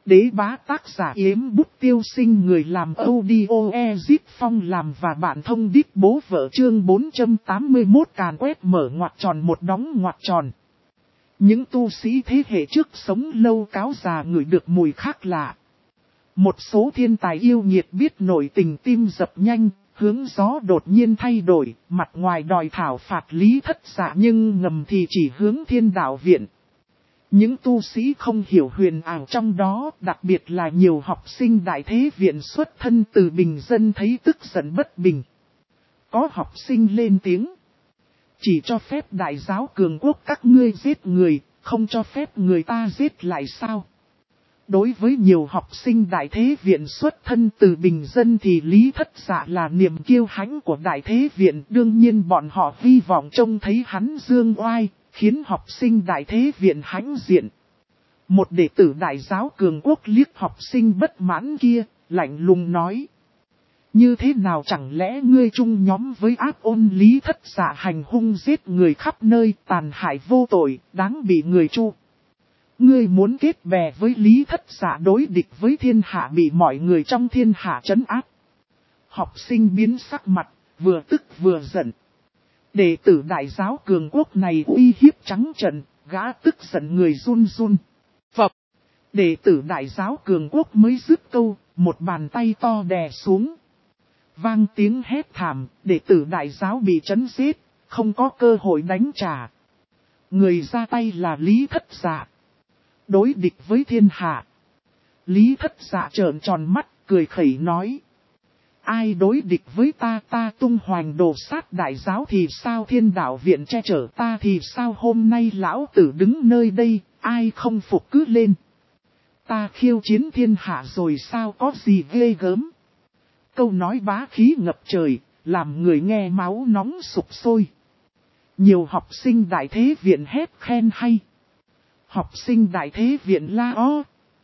Đế bá tác giả Yếm Bút Tiêu Sinh, người làm audio Ezip Phong làm và bạn thông đít bố vợ, chương 481 càn quét mở ngoặc tròn một đóng ngoặc tròn. Những tu sĩ thế hệ trước sống lâu cáo già ngửi được mùi khác lạ. Một số thiên tài yêu nghiệt biết nổi tình tim dập nhanh, hướng gió đột nhiên thay đổi, mặt ngoài đòi thảo phạt Lý Thất Dạ nhưng ngầm thì chỉ hướng Thiên Đạo Viện. Những tu sĩ không hiểu huyền ảo trong đó, đặc biệt là nhiều học sinh Đại Thế Viện xuất thân từ bình dân thấy tức giận bất bình. Có học sinh lên tiếng: chỉ cho phép Đại giáo Cường Quốc các ngươi giết người, không cho phép người ta giết lại sao? Đối với nhiều học sinh Đại Thế Viện xuất thân từ bình dân thì Lý Thất Dạ là niềm kiêu hãnh của Đại Thế Viện. Đương nhiên bọn họ hy vọng trông thấy hắn dương oai, khiến học sinh Đại Thế Viện hãnh diện. Một đệ tử Đại giáo Cường Quốc liếc học sinh bất mãn kia, lạnh lùng nói: như thế nào chẳng lẽ ngươi chung nhóm với Áp Ôn? Lý Thất Dạ hành hung giết người khắp nơi, tàn hại vô tội, đáng bị người chu. Ngươi muốn kết bè với Lý Thất Dạ đối địch với thiên hạ, bị mọi người trong thiên hạ trấn áp. Học sinh biến sắc mặt, vừa tức vừa giận. Đệ tử Đại giáo Cường Quốc này uy hiếp trắng trợn, gã tức giận người run run. Phập! Đệ tử Đại giáo Cường Quốc mới dứt câu, một bàn tay to đè xuống. Vang tiếng hét thảm, đệ tử Đại giáo bị trấn giết, không có cơ hội đánh trả. Người ra tay là Lý Thất Dạ. Đối địch với thiên hạ. Lý Thất Dạ trợn tròn mắt, cười khẩy nói: ai đối địch với ta? Ta tung hoành đồ sát Đại giáo thì sao? Thiên Đạo Viện che chở ta thì sao? Hôm nay lão tử đứng nơi đây, ai không phục cứ lên. Ta khiêu chiến thiên hạ rồi sao, có gì ghê gớm? Câu nói bá khí ngập trời, làm người nghe máu nóng sục sôi. Nhiều học sinh Đại Thế Viện hét khen hay. Học sinh Đại Thế Viện la ó: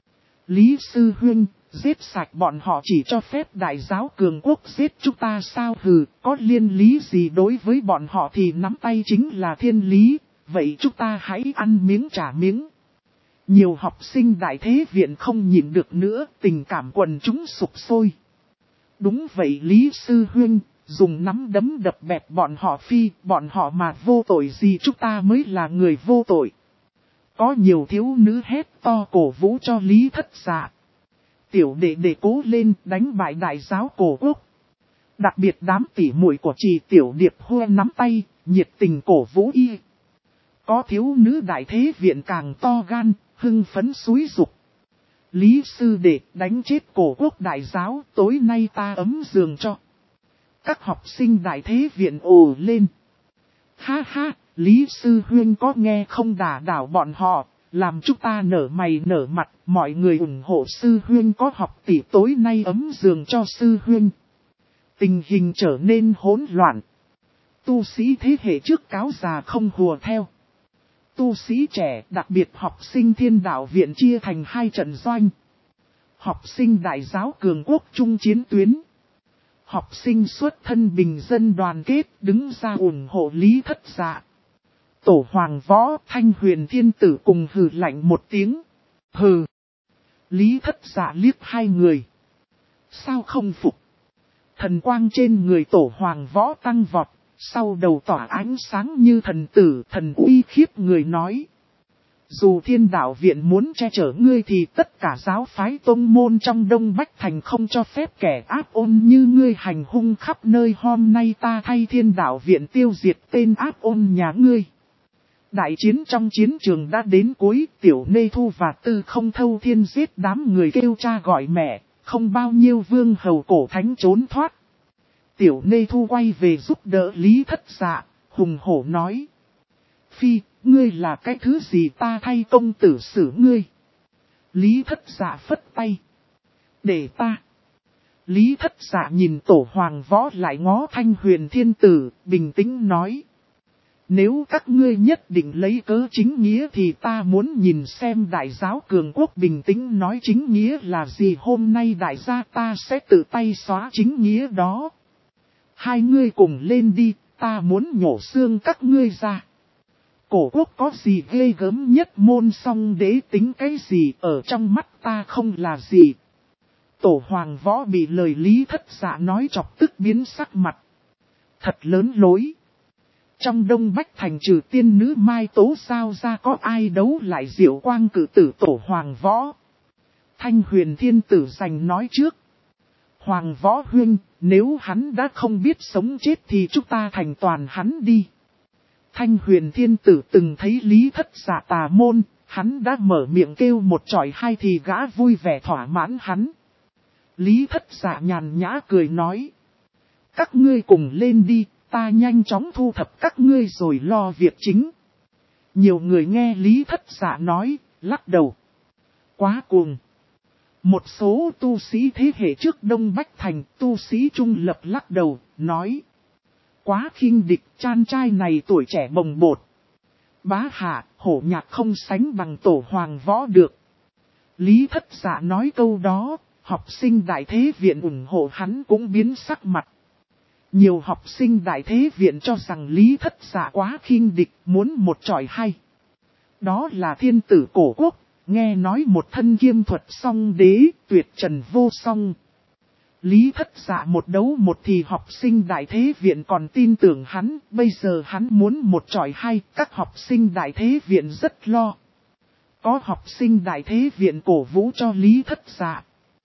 Lý sư huynh, giết sạch bọn họ, chỉ cho phép Đại giáo Cường Quốc giết chúng ta sao? Hừ, có liên lý gì? Đối với bọn họ thì nắm tay chính là thiên lý, vậy chúng ta hãy ăn miếng trả miếng. Nhiều học sinh Đại Thế Viện không nhịn được nữa, tình cảm quần chúng sục sôi. Đúng vậy Lý sư huynh, dùng nắm đấm đập bẹp bọn họ phi, bọn họ mà vô tội gì, chúng ta mới là người vô tội. Có nhiều thiếu nữ hét to cổ vũ cho Lý Thất Dạ. Tiểu đệ đệ cố lên, đánh bại Đại giáo Cổ Quốc. Đặc biệt đám tỉ muội của Trì Tiểu Điệp hô nắm tay, nhiệt tình cổ vũ y. Có thiếu nữ Đại Thế Viện càng to gan, hưng phấn xúi dục: Lý sư đệ, đánh chết Cổ Quốc Đại giáo, tối nay ta ấm giường cho. Các học sinh Đại Thế Viện ồ lên: ha ha, Lý sư huynh có nghe không? Đả đảo bọn họ, làm chúng ta nở mày nở mặt, mọi người ủng hộ sư huynh có học tỷ, tối nay ấm giường cho sư huynh. Tình hình trở nên hỗn loạn. Tu sĩ thế hệ trước cáo già không hùa theo. Tu sĩ trẻ, đặc biệt học sinh Thiên Đạo Viện chia thành hai trận doanh. Học sinh Đại giáo Cường Quốc trung chiến tuyến. Học sinh xuất thân bình dân đoàn kết đứng ra ủng hộ Lý Thất Dạ. Tổ Hoàng Võ, Thanh Huyền Thiên Tử cùng hừ lạnh một tiếng. Hừ. Lý Thất Dạ liếc hai người. Sao không phục? Thần quang trên người Tổ Hoàng Võ tăng vọt, sau đầu tỏa ánh sáng như thần tử, thần uy khiếp người nói: dù Thiên Đạo Viện muốn che chở ngươi thì tất cả giáo phái tông môn trong Đông Bách Thành không cho phép kẻ ác ôn như ngươi hành hung khắp nơi. Hôm nay ta thay Thiên Đạo Viện tiêu diệt tên ác ôn nhà ngươi. Đại chiến trong chiến trường đã đến cuối, Tiểu Nê Thu và Tư Không Thâu Thiên giết đám người kêu cha gọi mẹ, không bao nhiêu vương hầu cổ thánh trốn thoát. Tiểu Nê Thu quay về giúp đỡ Lý Thất Dạ, hùng hổ nói: Phi, ngươi là cái thứ gì ta thay công tử xử ngươi? Lý Thất Dạ phất tay: để ta. Lý Thất Dạ nhìn Tổ Hoàng Võ lại ngó Thanh Huyền Thiên Tử, bình tĩnh nói: nếu các ngươi nhất định lấy cớ chính nghĩa thì ta muốn nhìn xem Đại giáo Cường Quốc bình tĩnh nói chính nghĩa là gì. Hôm nay đại gia ta sẽ tự tay xóa chính nghĩa đó. Hai ngươi cùng lên đi, ta muốn nhổ xương các ngươi ra. Cổ quốc có gì ghê gớm nhất, môn song đế tính cái gì, ở trong mắt ta không là gì. Tổ Hoàng Võ bị lời Lý Thất Dạ nói chọc tức biến sắc mặt. Thật lớn lối. Trong Đông Bách Thành trừ tiên nữ Mai Tố Giao ra có ai đấu lại Diệu Quang cử tử Tổ Hoàng Võ. Thanh Huyền Thiên Tử giành nói trước. Hoàng Võ huynh, nếu hắn đã không biết sống chết thì chúng ta thành toàn hắn đi. Thanh Huyền Thiên Tử từng thấy Lý Thất Dạ tà môn, hắn đã mở miệng kêu một chọi hai thì gã vui vẻ thỏa mãn hắn. Lý Thất Dạ nhàn nhã cười nói. Các ngươi cùng lên đi, ta nhanh chóng thu thập các ngươi rồi lo việc chính. Nhiều người nghe Lý Thất Dạ nói, lắc đầu. Quá cuồng. Một số tu sĩ thế hệ trước Đông Bách Thành, tu sĩ trung lập lắc đầu, nói. Quá khinh địch, chan trai này tuổi trẻ bồng bột. Bá hạ, hổ nhạc không sánh bằng Tổ Hoàng Võ được. Lý Thất Dạ nói câu đó, học sinh Đại Thế Viện ủng hộ hắn cũng biến sắc mặt. Nhiều học sinh Đại Thế Viện cho rằng Lý Thất Dạ quá khinh địch, muốn một trọi hay. Đó là thiên tử cổ quốc, nghe nói một thân kiêm thuật song đế, tuyệt trần vô song. Lý Thất Dạ một đấu một thì học sinh Đại Thế Viện còn tin tưởng hắn, bây giờ hắn muốn một trọi hay, các học sinh Đại Thế Viện rất lo. Có học sinh Đại Thế Viện cổ vũ cho Lý Thất Dạ.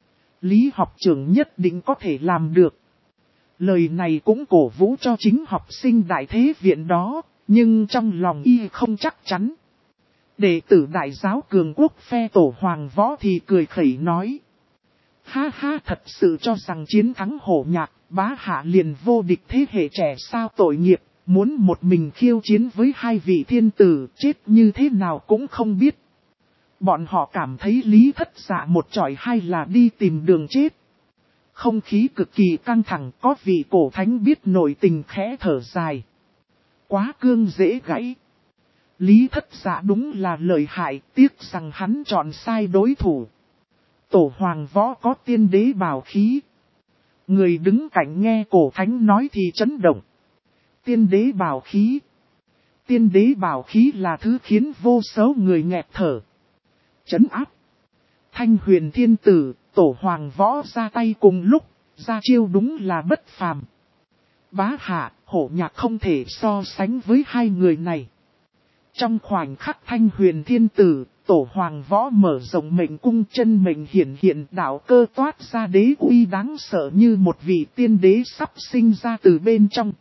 Lý học trưởng nhất định có thể làm được. Lời này cũng cổ vũ cho chính học sinh Đại Thế Viện đó, nhưng trong lòng y không chắc chắn. Đệ tử Đại giáo Cường Quốc phe Tổ Hoàng Võ thì cười khẩy nói. Ha ha, thật sự cho rằng chiến thắng hổ nhạc, bá hạ liền vô địch thế hệ trẻ sao tội nghiệp, muốn một mình khiêu chiến với hai vị thiên tử, chết như thế nào cũng không biết. Bọn họ cảm thấy Lý Thất Dạ một chọi hai là đi tìm đường chết. Không khí cực kỳ căng thẳng, có vị cổ thánh biết nội tình khẽ thở dài. Quá cương dễ gãy. Lý Thất Dạ đúng là lợi hại, tiếc rằng hắn chọn sai đối thủ. Tổ Hoàng Võ có tiên đế bảo khí. Người đứng cạnh nghe cổ thánh nói thì chấn động. Tiên đế bảo khí. Tiên đế bảo khí là thứ khiến vô số người nghẹt thở. Chấn áp. Thanh Huyền Thiên Tử, Tổ Hoàng Võ ra tay cùng lúc, ra chiêu đúng là bất phàm. Bá hạ, hổ nhạc không thể so sánh với hai người này. Trong khoảnh khắc Thanh Huyền Thiên Tử, Tổ Hoàng Võ mở rộng mệnh cung, chân mệnh hiển hiện, đạo cơ toát ra đế uy đáng sợ như một vị tiên đế sắp sinh ra từ bên trong.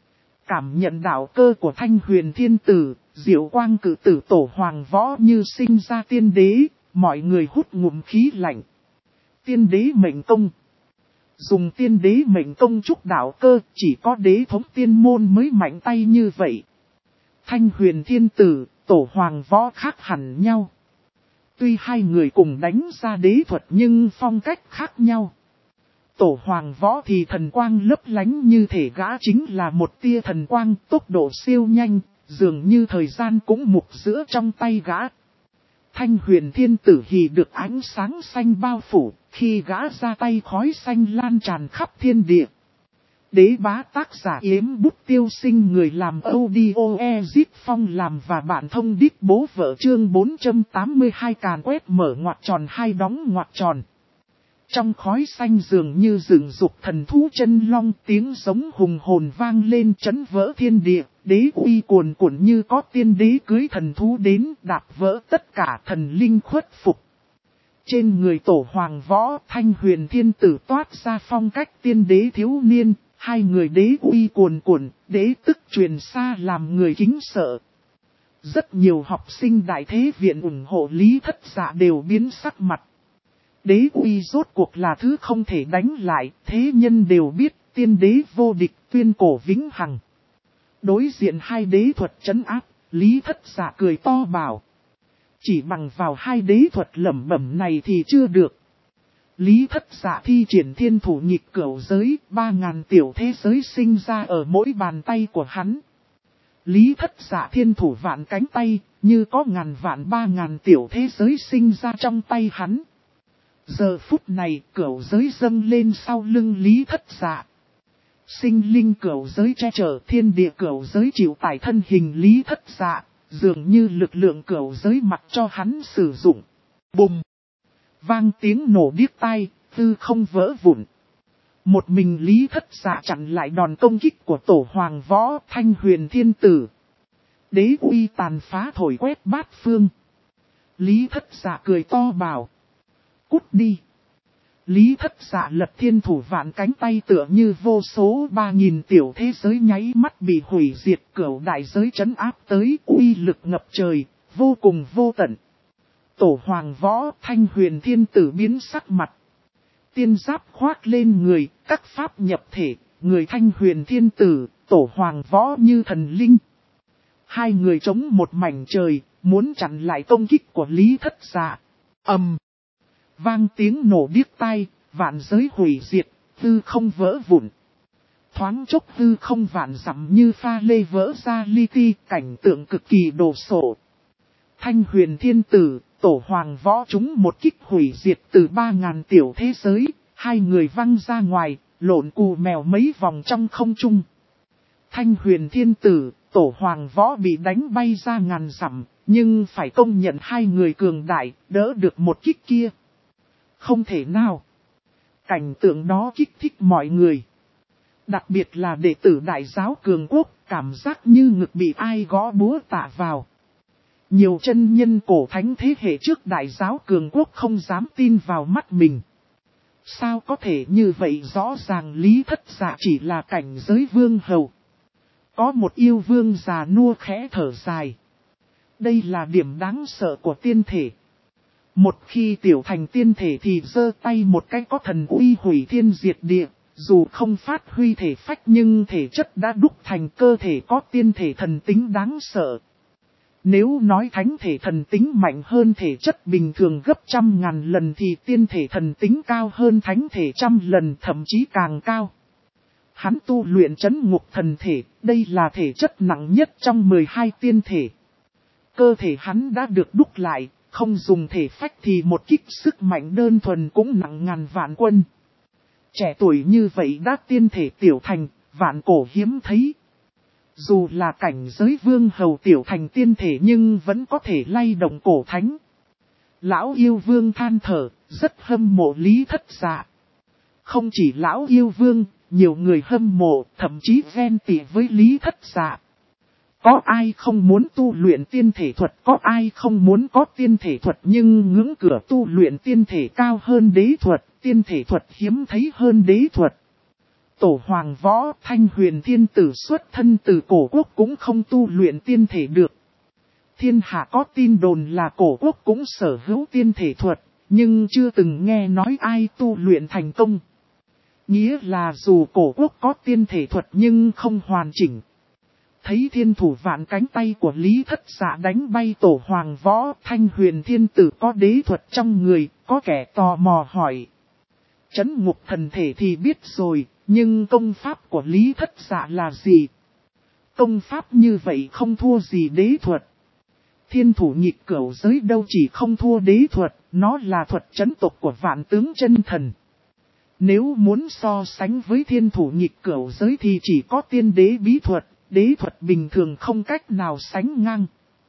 Cảm nhận đạo cơ của Thanh Huyền Thiên Tử, Diệu Quang cử tử Tổ Hoàng Võ như sinh ra tiên đế, mọi người hút ngụm khí lạnh. Tiên đế mệnh công. Dùng tiên đế mệnh công trúc đạo cơ, chỉ có đế thống tiên môn mới mạnh tay như vậy. Thanh Huyền Thiên Tử, Tổ Hoàng Võ khác hẳn nhau. Tuy hai người cùng đánh ra đế thuật nhưng phong cách khác nhau. Tổ Hoàng Võ thì thần quang lấp lánh như thể gã chính là một tia thần quang, tốc độ siêu nhanh, dường như thời gian cũng mục giữa trong tay gã. Thanh Huyền Thiên Tử hì được ánh sáng xanh bao phủ, khi gã ra tay khói xanh lan tràn khắp thiên địa. Đế bá tác giả Yếm Bút Tiêu Sinh, người làm audio Ezip Phong làm và bạn thông đích bố vợ, chương 482 càn quét mở ngoặc tròn hai đóng ngoặc tròn. Trong khói xanh dường như dựng dục thần thú chân long, tiếng giống hùng hồn vang lên chấn vỡ thiên địa, đế uy cuồn cuộn như có tiên đế cưới thần thú đến, đạp vỡ tất cả thần linh khuất phục. Trên người Tổ Hoàng Võ, Thanh Huyền Thiên Tử toát ra phong cách tiên đế thiếu niên, hai người đế uy cuồn cuộn, đế tức truyền xa làm người kính sợ. Rất nhiều học sinh Đại Thế Viện ủng hộ Lý Thất Dạ đều biến sắc mặt. Đế uy rốt cuộc là thứ không thể đánh lại, thế nhân đều biết, tiên đế vô địch, tuyên cổ vĩnh hằng. Đối diện hai đế thuật trấn áp, Lý Thất Dạ cười to bảo. Chỉ bằng vào hai đế thuật lẩm bẩm này thì chưa được. Lý Thất Dạ thi triển thiên thủ nhịp cửu giới, 3000 tiểu thế giới sinh ra ở mỗi bàn tay của hắn. Lý Thất Dạ thiên thủ vạn cánh tay, như có ngàn vạn 3000 tiểu thế giới sinh ra trong tay hắn. Giờ phút này, cửu giới dâng lên sau lưng Lý Thất Dạ. Sinh linh cửu giới che chở, thiên địa cửu giới chịu tải thân hình Lý Thất Dạ, Dường như lực lượng cửu giới mặc cho hắn sử dụng. Bùng! Vang tiếng nổ điếc tai, hư không vỡ vụn. Một mình Lý Thất Dạ chặn lại đòn công kích của tổ hoàng võ Thanh Huyền Thiên Tử. Đế uy tàn phá thổi quét bát phương. Lý Thất Dạ cười to bảo. Cút đi. Lý Thất Dạ lật thiên thủ vạn cánh tay tựa như vô số 3.000 tiểu thế giới nháy mắt bị hủy diệt, cửu đại giới trấn áp tới, uy lực ngập trời, vô cùng vô tận. Tổ hoàng võ Thanh Huyền Thiên Tử biến sắc mặt. Tiên giáp khoác lên người, các pháp nhập thể, người Thanh Huyền Thiên Tử, tổ hoàng võ như thần linh. Hai người chống một mảnh trời, muốn chặn lại công kích của Lý Thất Dạ. Ầm! Vang tiếng nổ điếc tai, vạn giới hủy diệt, hư không vỡ vụn. Thoáng chốc hư không vạn dặm như pha lê vỡ ra li ti, cảnh tượng cực kỳ đồ sộ. Thanh Huyền Thiên Tử, tổ hoàng võ chúng một kích hủy diệt từ 3.000 tiểu thế giới, hai người văng ra ngoài, lộn cù mèo mấy vòng trong không trung. Thanh Huyền Thiên Tử, tổ hoàng võ bị đánh bay ra ngàn dặm, nhưng phải công nhận hai người cường đại, đỡ được một kích kia. Không thể nào. Cảnh tượng đó kích thích mọi người. Đặc biệt là đệ tử Đại giáo Cường Quốc, cảm giác như ngực bị ai gõ búa tạ vào. Nhiều chân nhân cổ thánh thế hệ trước Đại giáo Cường Quốc không dám tin vào mắt mình. Sao có thể như vậy, rõ ràng Lý Thất Dạ chỉ là cảnh giới vương hầu. Có một yêu vương già nua khẽ thở dài. Đây là điểm đáng sợ của tiên thể. Một khi tiểu thành tiên thể thì giơ tay một cái có thần uy hủy thiên diệt địa, dù không phát huy thể phách nhưng thể chất đã đúc thành cơ thể có tiên thể thần tính đáng sợ. Nếu nói thánh thể thần tính mạnh hơn thể chất bình thường gấp 100.000 lần thì tiên thể thần tính cao hơn thánh thể 100 lần, thậm chí càng cao. Hắn tu luyện trấn ngục thần thể, đây là thể chất nặng nhất trong 12 tiên thể. Cơ thể hắn đã được đúc lại, không dùng thể phách thì một kích sức mạnh đơn thuần cũng nặng ngàn vạn quân. Trẻ tuổi như vậy đã tiên thể tiểu thành, vạn cổ hiếm thấy. Dù là cảnh giới vương hầu tiểu thành tiên thể nhưng vẫn có thể lay động cổ thánh. Lão yêu vương than thở, rất hâm mộ Lý Thất Dạ. Không chỉ lão yêu vương, nhiều người hâm mộ, thậm chí ghen tị với Lý Thất Dạ. Có ai không muốn tu luyện tiên thể thuật, có ai không muốn có tiên thể thuật nhưng ngưỡng cửa tu luyện tiên thể cao hơn đế thuật, tiên thể thuật hiếm thấy hơn đế thuật. Tổ hoàng võ Thanh Huyền Thiên Tử xuất thân từ cổ quốc cũng không tu luyện tiên thể được. Thiên hạ có tin đồn là cổ quốc cũng sở hữu tiên thể thuật, nhưng chưa từng nghe nói ai tu luyện thành công. Nghĩa là dù cổ quốc có tiên thể thuật nhưng không hoàn chỉnh. Thấy thiên thủ vạn cánh tay của Lý Thất Dạ đánh bay tổ hoàng võ Thanh Huyền Thiên Tử có đế thuật trong người, có kẻ tò mò hỏi. Trấn ngục thần thể thì biết rồi, nhưng công pháp của Lý Thất Dạ là gì? Công pháp như vậy không thua gì đế thuật. Thiên thủ nhịp cửu giới đâu chỉ không thua đế thuật, nó là thuật trấn tộc của vạn tướng chân thần. Nếu muốn so sánh với thiên thủ nhịp cửu giới thì chỉ có tiên đế bí thuật. Đế thuật bình thường không cách nào sánh ngang.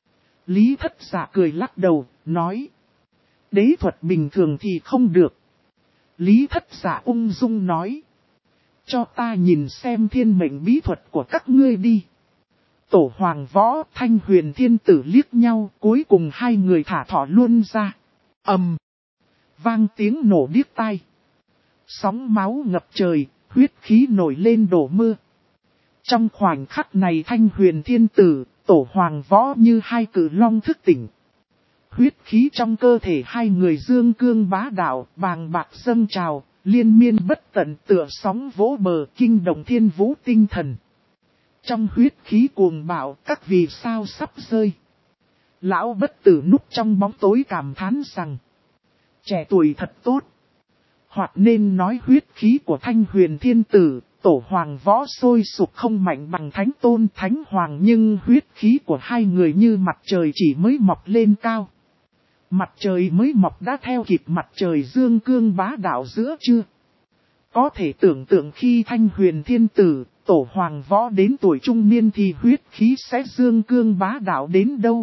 Lý Thất Dạ cười lắc đầu, nói. Đế thuật bình thường thì không được. Lý Thất Dạ ung dung nói. Cho ta nhìn xem thiên mệnh bí thuật của các ngươi đi. Tổ hoàng võ Thanh Huyền Thiên Tử liếc nhau, cuối cùng hai người thả thỏ luôn ra. Ầm. Vang tiếng nổ điếc tai. Sóng máu ngập trời, huyết khí nổi lên đổ mưa. Trong khoảnh khắc này Thanh Huyền Thiên Tử, tổ hoàng võ như hai cự long thức tỉnh. Huyết khí trong cơ thể hai người dương cương bá đạo, bàng bạc dâng trào, liên miên bất tận tựa sóng vỗ bờ kinh động thiên vũ tinh thần. Trong huyết khí cuồng bạo các vì sao sắp rơi. Lão bất tử núp trong bóng tối cảm thán rằng. Trẻ tuổi thật tốt. Hoặc nên nói huyết khí của Thanh Huyền Thiên Tử. Tổ hoàng võ sôi sục không mạnh bằng thánh tôn thánh hoàng nhưng huyết khí của hai người như mặt trời chỉ mới mọc lên cao. Mặt trời mới mọc đã theo kịp mặt trời dương cương bá đạo giữa chưa? Có thể tưởng tượng khi Thanh Huyền Thiên Tử, Tổ Hoàng Võ đến tuổi trung niên thì huyết khí sẽ dương cương bá đạo đến đâu.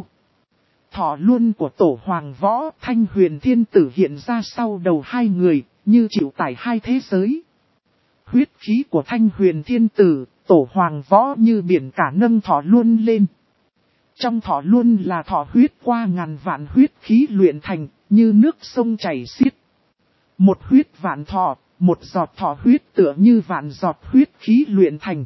Thọ luân của Tổ Hoàng Võ Thanh Huyền Thiên Tử hiện ra sau đầu hai người, như chịu tải hai thế giới. Huyết khí của Thanh Huyền Thiên Tử, Tổ Hoàng Võ như biển cả nâng thọ luân lên. Trong thọ luân là thọ huyết qua ngàn vạn huyết khí luyện thành, như nước sông chảy xiết. Một huyết vạn thọ, một giọt thọ huyết tựa như vạn giọt huyết khí luyện thành.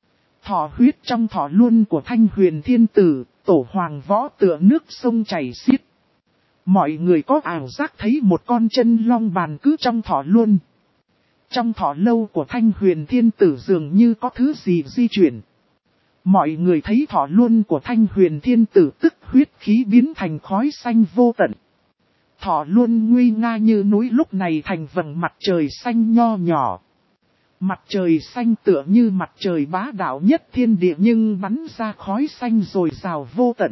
Thọ huyết trong thọ luân của Thanh Huyền Thiên Tử, Tổ Hoàng Võ tựa nước sông chảy xiết. Mọi người có ảo giác thấy một con chân long bàn cứ trong thọ luân. Trong thọ lâu của Thanh Huyền Thiên Tử dường như có thứ gì di chuyển. Mọi người thấy thọ luân của Thanh Huyền Thiên Tử tức huyết khí biến thành khói xanh vô tận. Thọ luân nguy nga như núi lúc này thành vầng mặt trời xanh nho nhỏ. Mặt trời xanh tựa như mặt trời bá đạo nhất thiên địa nhưng bắn ra khói xanh rồi rào vô tận.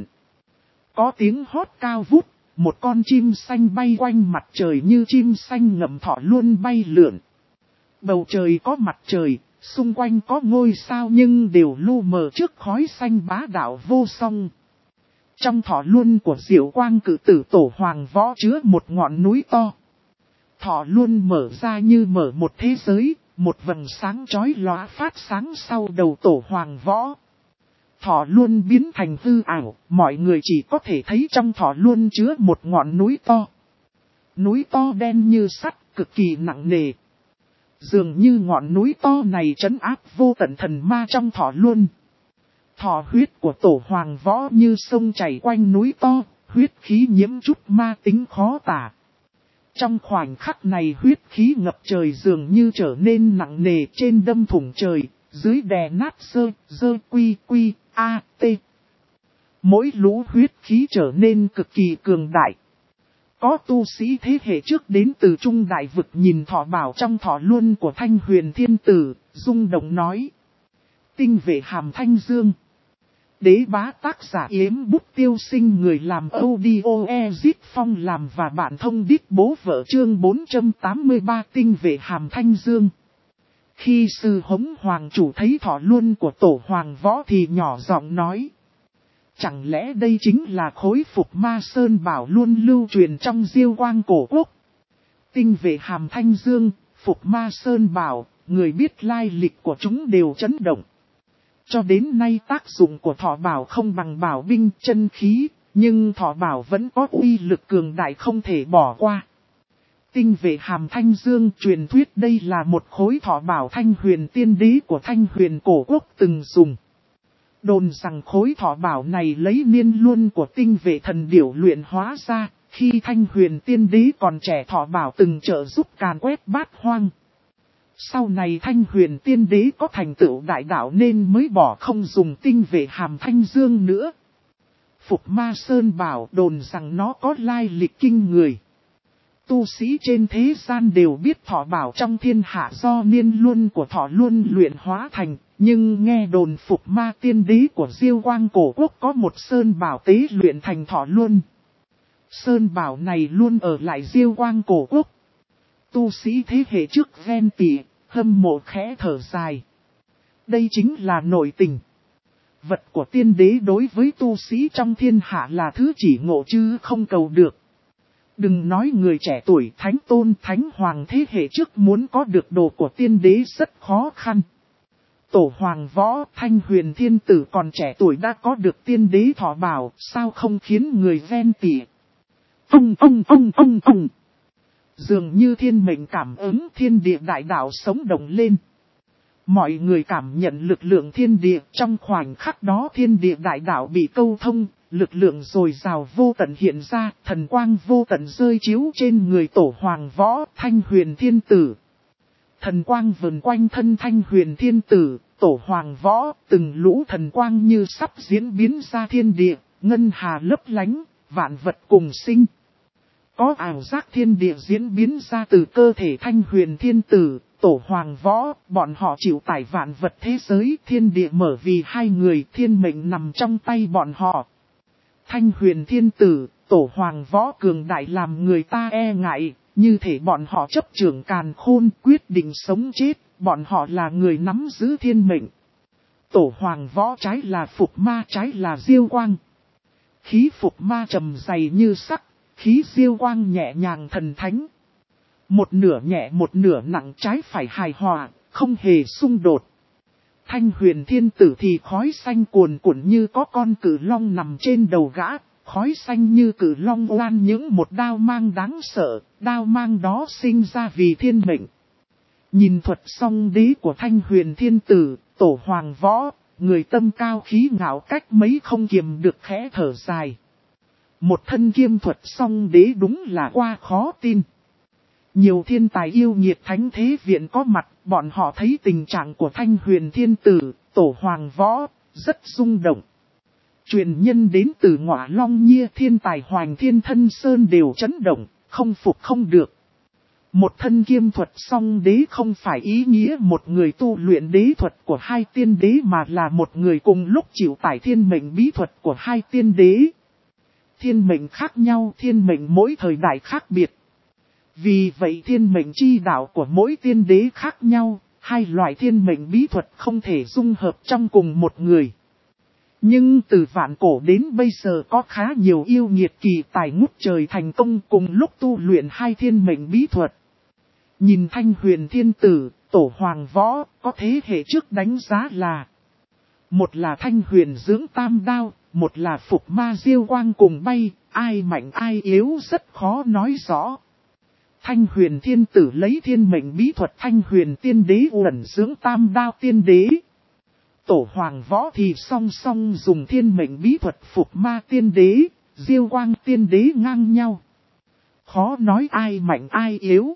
Có tiếng hót cao vút, một con chim xanh bay quanh mặt trời như chim xanh ngậm thọ luân bay lượn. Bầu trời có mặt trời, xung quanh có ngôi sao nhưng đều lu mờ trước khói xanh bá đạo vô song. Trong thọ luân của Diệu Quang Cự Tử Tổ Hoàng Võ chứa một ngọn núi to. Thọ luân mở ra như mở một thế giới, một vầng sáng chói lóa phát sáng sau đầu Tổ Hoàng Võ. Thọ luân biến thành hư ảo, mọi người chỉ có thể thấy trong thọ luân chứa một ngọn núi to. Núi to đen như sắt, cực kỳ nặng nề. Dường như ngọn núi to này trấn áp vô tận thần ma trong thọ luân. Thọ huyết của Tổ Hoàng Võ như sông chảy quanh núi to, huyết khí nhiễm chút ma tính khó tả. Trong khoảnh khắc này huyết khí ngập trời dường như trở nên nặng nề trên đâm thủng trời, dưới đè nát dơ quy a t. Mỗi lũ huyết khí trở nên cực kỳ cường đại. Có tu sĩ thế hệ trước đến từ Trung Đại Vực nhìn thọ bảo trong thọ luân của Thanh Huyền Thiên Tử, rung động nói. Tinh vệ hàm thanh dương. Đế bá tác giả Yếm Bút Tiêu Sinh, người làm audio Ezit Phong làm và bạn thông đít bố vợ chương 483 tinh vệ hàm thanh dương. Khi sư Hống Hoàng chủ thấy thọ luân của Tổ Hoàng Võ thì nhỏ giọng nói. Chẳng lẽ đây chính là khối Phục Ma Sơn Bảo luôn lưu truyền trong Diêu Quang cổ quốc? Tinh vệ hàm thanh dương, Phục Ma Sơn Bảo, người biết lai lịch của chúng đều chấn động. Cho đến nay tác dụng của thọ bảo không bằng bảo binh chân khí, nhưng thọ bảo vẫn có uy lực cường đại không thể bỏ qua. Tinh vệ hàm thanh dương truyền thuyết đây là một khối thọ bảo Thanh Huyền tiên đế của Thanh Huyền cổ quốc từng dùng. Đồn rằng khối thọ bảo này lấy niên luân của tinh vệ thần điểu luyện hóa ra, khi Thanh Huyền tiên đế còn trẻ thọ bảo từng trợ giúp càn quét bát hoang. Sau này Thanh Huyền tiên đế có thành tựu đại đạo nên mới bỏ không dùng tinh vệ hàm thanh dương nữa. Phục Ma Sơn Bảo đồn rằng nó có lai lịch kinh người. Tu sĩ trên thế gian đều biết thọ bảo trong thiên hạ do niên luân của thọ luân luyện hóa thành, nhưng nghe đồn Phục Ma tiên đế của Diêu Quang cổ quốc có một Sơn Bảo tế luyện thành thọ luân. Sơn Bảo này luôn ở lại Diêu Quang cổ quốc. Tu sĩ thế hệ trước ghen tị, hâm mộ khẽ thở dài. Đây chính là nội tình. Vật của tiên đế đối với tu sĩ trong thiên hạ là thứ chỉ ngộ chứ không cầu được. Đừng nói người trẻ tuổi thánh tôn thánh hoàng thế hệ trước muốn có được đồ của tiên đế rất khó khăn. Tổ Hoàng Võ Thanh Huyền Thiên Tử còn trẻ tuổi đã có được tiên đế thọ bảo, sao không khiến người ghen tị. Ông. Dường như thiên mệnh cảm ứng thiên địa đại đạo sống động lên. Mọi người cảm nhận lực lượng thiên địa, trong khoảnh khắc đó thiên địa đại đạo bị câu thông, lực lượng dồi dào vô tận hiện ra, thần quang vô tận rơi chiếu trên người Tổ Hoàng Võ Thanh Huyền Thiên Tử. Thần quang vần quanh thân Thanh Huyền Thiên Tử, Tổ Hoàng Võ, từng lũ thần quang như sắp diễn biến ra thiên địa, ngân hà lấp lánh, vạn vật cùng sinh. Có ảo giác thiên địa diễn biến ra từ cơ thể Thanh Huyền Thiên Tử, Tổ Hoàng Võ, bọn họ chịu tải vạn vật thế giới, thiên địa mở vì hai người, thiên mệnh nằm trong tay bọn họ. Thanh Huyền Thiên Tử, Tổ Hoàng Võ cường đại làm người ta e ngại, như thể bọn họ chấp trưởng càn khôn quyết định sống chết, bọn họ là người nắm giữ thiên mệnh. Tổ Hoàng Võ trái là Phục Ma trái là Diêu Quang. Khí Phục Ma trầm dày như sắt, khí Diêu Quang nhẹ nhàng thần thánh. Một nửa nhẹ một nửa nặng, trái phải hài hòa, không hề xung đột. Thanh Huyền Thiên Tử thì khói xanh cuồn cuộn như có con cự long nằm trên đầu gã, khói xanh như cự long oan những một đao mang đáng sợ, đao mang đó sinh ra vì thiên mệnh. Nhìn thuật song đế của Thanh Huyền Thiên Tử, Tổ Hoàng Võ, người tâm cao khí ngạo cách mấy không kiềm được khẽ thở dài. Một thân kiêm thuật song đế đúng là quá khó tin. Nhiều thiên tài yêu nghiệt thánh thế viện có mặt, bọn họ thấy tình trạng của Thanh Huyền Thiên Tử, Tổ Hoàng Võ, rất rung động. Truyền nhân đến từ Ngọa Long Nhia, thiên tài Hoành Thiên Thân Sơn đều chấn động, không phục không được. Một thân kiêm thuật song đế không phải ý nghĩa một người tu luyện đế thuật của hai tiên đế, mà là một người cùng lúc chịu tải thiên mệnh bí thuật của hai tiên đế. Thiên mệnh khác nhau, thiên mệnh mỗi thời đại khác biệt. Vì vậy thiên mệnh chi đạo của mỗi tiên đế khác nhau, hai loại thiên mệnh bí thuật không thể dung hợp trong cùng một người. Nhưng từ vạn cổ đến bây giờ có khá nhiều yêu nghiệt kỳ tài ngút trời thành công cùng lúc tu luyện hai thiên mệnh bí thuật. Nhìn Thanh Huyền Thiên Tử, Tổ Hoàng Võ, có thế hệ trước đánh giá là: một là Thanh Huyền dưỡng tam đao, một là Phục Ma Diêu Quang cùng bay, ai mạnh ai yếu rất khó nói rõ. Thanh Huyền Thiên Tử lấy thiên mệnh bí thuật Thanh Huyền Tiên Đế uẩn dưỡng tam đao tiên đế. Tổ Hoàng Võ thì song song dùng thiên mệnh bí thuật Phục Ma Tiên Đế, Diêu Quang Tiên Đế ngang nhau. Khó nói ai mạnh ai yếu.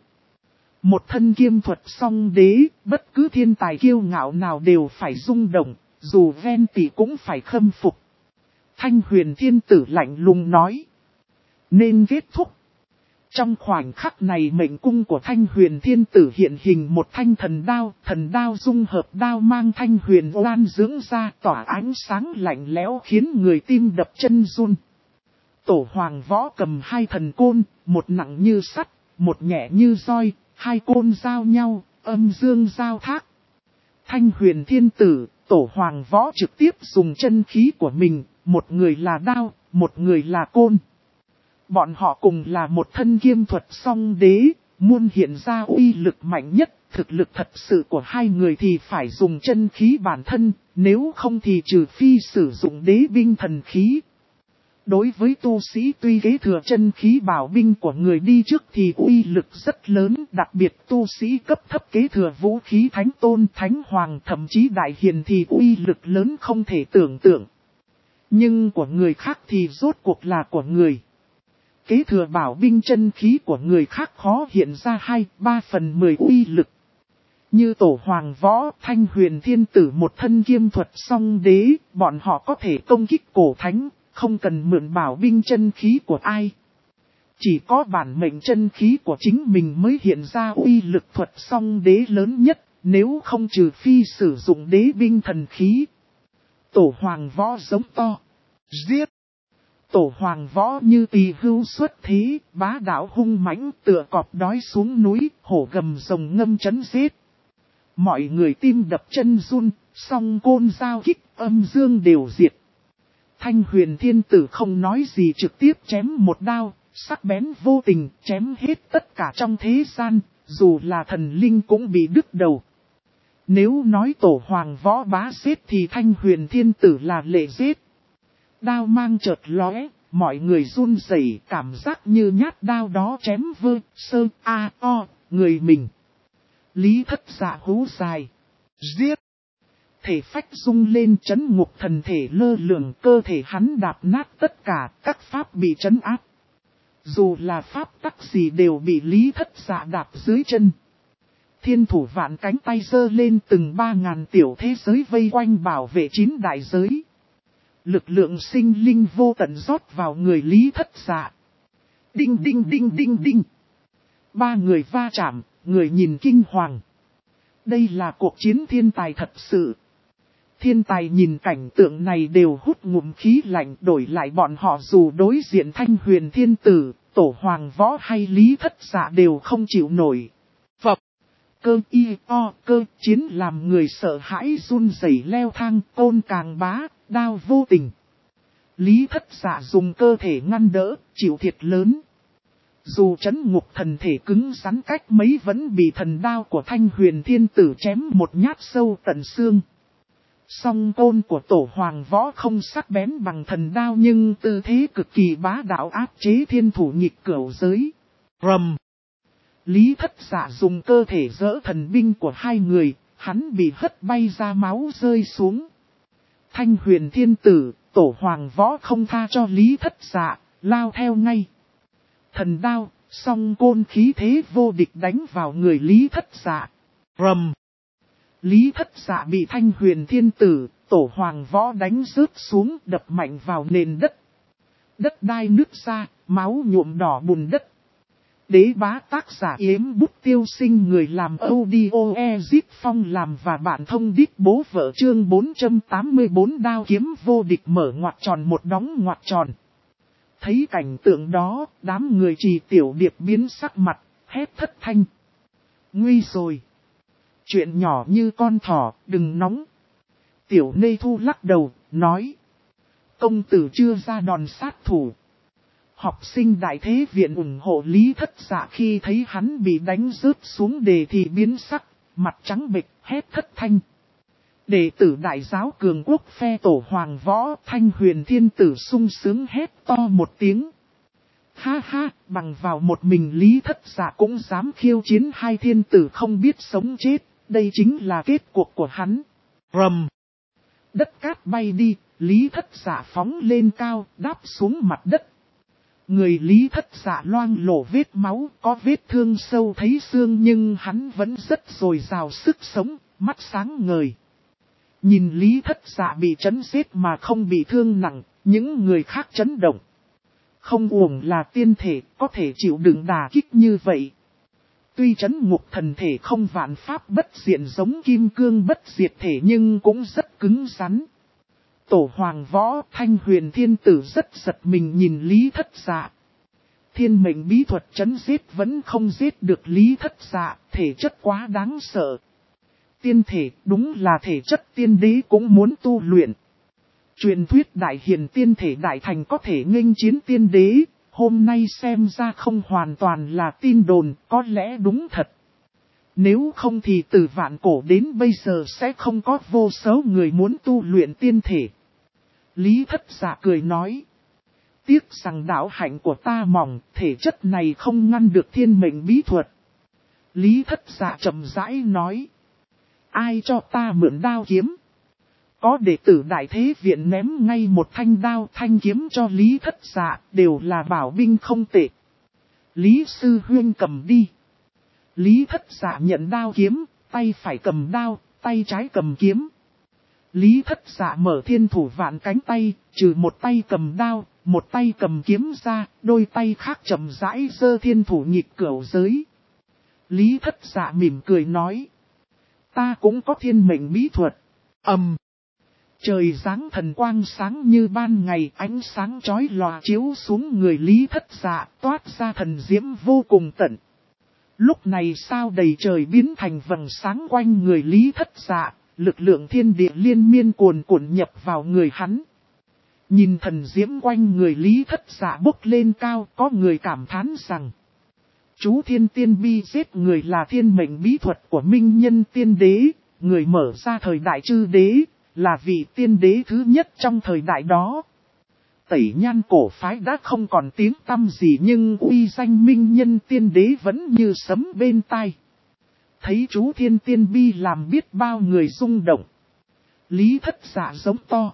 Một thân kiêm thuật song đế, bất cứ thiên tài kiêu ngạo nào đều phải rung động, dù ven tỉ cũng phải khâm phục. Thanh Huyền Thiên Tử lạnh lùng nói: nên kết thúc. Trong khoảnh khắc này mệnh cung của Thanh Huyền Thiên Tử hiện hình một thanh thần đao dung hợp đao mang Thanh Huyền oan dưỡng ra, tỏa ánh sáng lạnh lẽo khiến người tim đập chân run. Tổ Hoàng Võ cầm hai thần côn, một nặng như sắt, một nhẹ như roi, hai côn giao nhau, âm dương giao thác. Thanh Huyền Thiên Tử, Tổ Hoàng Võ trực tiếp dùng chân khí của mình, một người là đao, một người là côn. Bọn họ cùng là một thân kiêm thuật song đế, muốn hiện ra uy lực mạnh nhất, thực lực thật sự của hai người thì phải dùng chân khí bản thân, nếu không thì trừ phi sử dụng đế binh thần khí. Đối với tu sĩ tuy kế thừa chân khí bảo binh của người đi trước thì uy lực rất lớn, đặc biệt tu sĩ cấp thấp kế thừa vũ khí thánh tôn, thánh hoàng, thậm chí đại hiền thì uy lực lớn không thể tưởng tượng. Nhưng của người khác thì rốt cuộc là của người. Kế thừa bảo binh chân khí của người khác khó hiện ra 2/3/10 uy lực. Như Tổ Hoàng Võ, Thanh Huyền Thiên Tử một thân kiêm thuật song đế, bọn họ có thể công kích cổ thánh, không cần mượn bảo binh chân khí của ai. Chỉ có bản mệnh chân khí của chính mình mới hiện ra uy lực thuật song đế lớn nhất, nếu không trừ phi sử dụng đế binh thần khí. Tổ Hoàng Võ giống to: giết! Tổ Hoàng Võ như tỳ hưu xuất thế, bá đạo hung mãnh tựa cọp đói xuống núi, hổ gầm rồng ngâm chấn giết. Mọi người tim đập chân run, song côn giao kích, âm dương đều diệt. Thanh Huyền Thiên Tử không nói gì trực tiếp chém một đao, sắc bén vô tình, chém hết tất cả trong thế gian, dù là thần linh cũng bị đứt đầu. Nếu nói Tổ Hoàng Võ bá giết thì Thanh Huyền Thiên Tử là lệ giết. Đao mang chợt lóe, mọi người run rẩy, cảm giác như nhát đao đó chém người mình. Lý Thất Dạ hú dài: giết! Thể phách rung lên, chấn ngục thần thể lơ lửng, cơ thể hắn đạp nát tất cả, các pháp bị trấn áp. Dù là pháp tắc gì đều bị Lý Thất Dạ đạp dưới chân. Thiên thủ vạn cánh tay giơ lên, từng 3000 tiểu thế giới vây quanh bảo vệ 9 đại giới. Lực lượng sinh linh vô tận rót vào người Lý Thất Dạ. Đinh đinh đinh đinh đinh. Ba người va chạm, người nhìn kinh hoàng. Đây là cuộc chiến thiên tài thật sự. Thiên tài nhìn cảnh tượng này đều hút ngụm khí lạnh, đổi lại bọn họ dù đối diện Thanh Huyền Thiên Tử, Tổ Hoàng Võ hay Lý Thất Dạ đều không chịu nổi. Phập. cơ y o cơ chiến làm người sợ hãi run rẩy leo thang, côn càng bá, đao vô tình. Lý Thất Dạ dùng cơ thể ngăn đỡ, chịu thiệt lớn. Dù trấn ngục thần thể cứng rắn cách mấy vẫn bị thần đao của Thanh Huyền Thiên Tử chém một nhát sâu tận xương. Song côn của Tổ Hoàng Võ không sắc bén bằng thần đao nhưng tư thế cực kỳ bá đạo áp chế thiên thủ nghịch cửu giới. Rầm! Lý Thất Dạ dùng cơ thể dỡ thần binh của hai người, hắn bị hất bay ra máu rơi xuống. Thanh Huyền Thiên Tử, Tổ Hoàng Võ không tha cho Lý Thất Dạ, lao theo ngay. Thần đao, song côn khí thế vô địch đánh vào người Lý Thất Dạ. Rầm! Lý Thất Dạ bị Thanh Huyền Thiên Tử, Tổ Hoàng Võ đánh rớt xuống đập mạnh vào nền đất. Đất đai nứt ra, máu nhuộm đỏ bùn đất. Đế bá tác giả Yếm Bút Tiêu Sinh người làm audio Ezip Phong làm và bạn thông đít bố vợ chương 484 đao kiếm vô địch mở ngoặc tròn một đóng ngoặc tròn. Thấy cảnh tượng đó, đám người Trì Tiểu Điệp biến sắc mặt, hét thất thanh. Nguy rồi! Chuyện nhỏ như con thỏ, đừng nóng. Tiểu Nê Thu lắc đầu, nói. Công tử chưa ra đòn sát thủ. Học sinh đại thế viện ủng hộ Lý Thất Dạ khi thấy hắn bị đánh rớt xuống đề thì biến sắc, mặt trắng bệch, hét thất thanh. Đệ tử đại giáo cường quốc phe Tổ Hoàng Võ Thanh Huyền Thiên Tử sung sướng hét to một tiếng. Ha ha, bằng vào một mình Lý Thất Dạ cũng dám khiêu chiến hai thiên tử không biết sống chết, đây chính là kết cuộc của hắn. Rầm! Đất cát bay đi, Lý Thất Dạ phóng lên cao, đáp xuống mặt đất. Người Lý Thất Dạ loang lổ vết máu, có vết thương sâu thấy xương nhưng hắn vẫn rất dồi dào sức sống, mắt sáng ngời. Nhìn Lý Thất Dạ bị chấn giết mà không bị thương nặng, những người khác chấn động. Không uổng là tiên thể, có thể chịu đựng đả kích như vậy. Tuy chấn ngục thần thể không vạn pháp bất diệt giống kim cương bất diệt thể nhưng cũng rất cứng rắn. Tổ Hoàng Võ Thanh Huyền Thiên Tử rất giật mình nhìn Lý Thất Dạ. Thiên mệnh bí thuật chấn giết vẫn không giết được Lý Thất Dạ, thể chất quá đáng sợ. Tiên thể đúng là thể chất tiên đế cũng muốn tu luyện. Truyền thuyết đại hiền tiên thể đại thành có thể nghênh chiến tiên đế, hôm nay xem ra không hoàn toàn là tin đồn, có lẽ đúng thật. Nếu không thì từ vạn cổ đến bây giờ sẽ không có vô số người muốn tu luyện tiên thể. Lý Thất Dạ cười nói. Tiếc rằng đạo hạnh của ta mỏng, thể chất này không ngăn được thiên mệnh bí thuật. Lý Thất Dạ chậm rãi nói. Ai cho ta mượn đao kiếm? Có đệ tử đại thế viện ném ngay một thanh đao thanh kiếm cho Lý Thất Dạ, đều là bảo binh không tệ. Lý Sư Huyên cầm đi. Lý Thất Dạ nhận đao kiếm, tay phải cầm đao, tay trái cầm kiếm. Lý Thất Dạ mở thiên thủ vạn cánh tay, trừ một tay cầm đao, một tay cầm kiếm ra, đôi tay khác chậm rãi giơ thiên thủ nghịch cửu giới. Lý Thất Dạ mỉm cười nói. Ta cũng có thiên mệnh bí thuật. Trời giáng thần quang sáng như ban ngày, ánh sáng chói lòa chiếu xuống người Lý Thất Dạ, toát ra thần diễm vô cùng tận. Lúc này sao đầy trời biến thành vầng sáng quanh người Lý Thất Dạ, lực lượng thiên địa liên miên cuồn cuộn nhập vào người hắn. Nhìn thần diễm quanh người Lý Thất Dạ bốc lên cao, có người cảm thán rằng chú thiên tiên bi giết người là thiên mệnh bí thuật của minh nhân tiên đế, người mở ra thời đại chư đế, là vị tiên đế thứ nhất trong thời đại đó. Tẩy Nhan cổ phái đã không còn tiếng tăm gì nhưng uy danh minh nhân tiên đế vẫn như sấm bên tai. Thấy chú thiên tiên bi làm biết bao người rung động. Lý Thất Dạ giống to.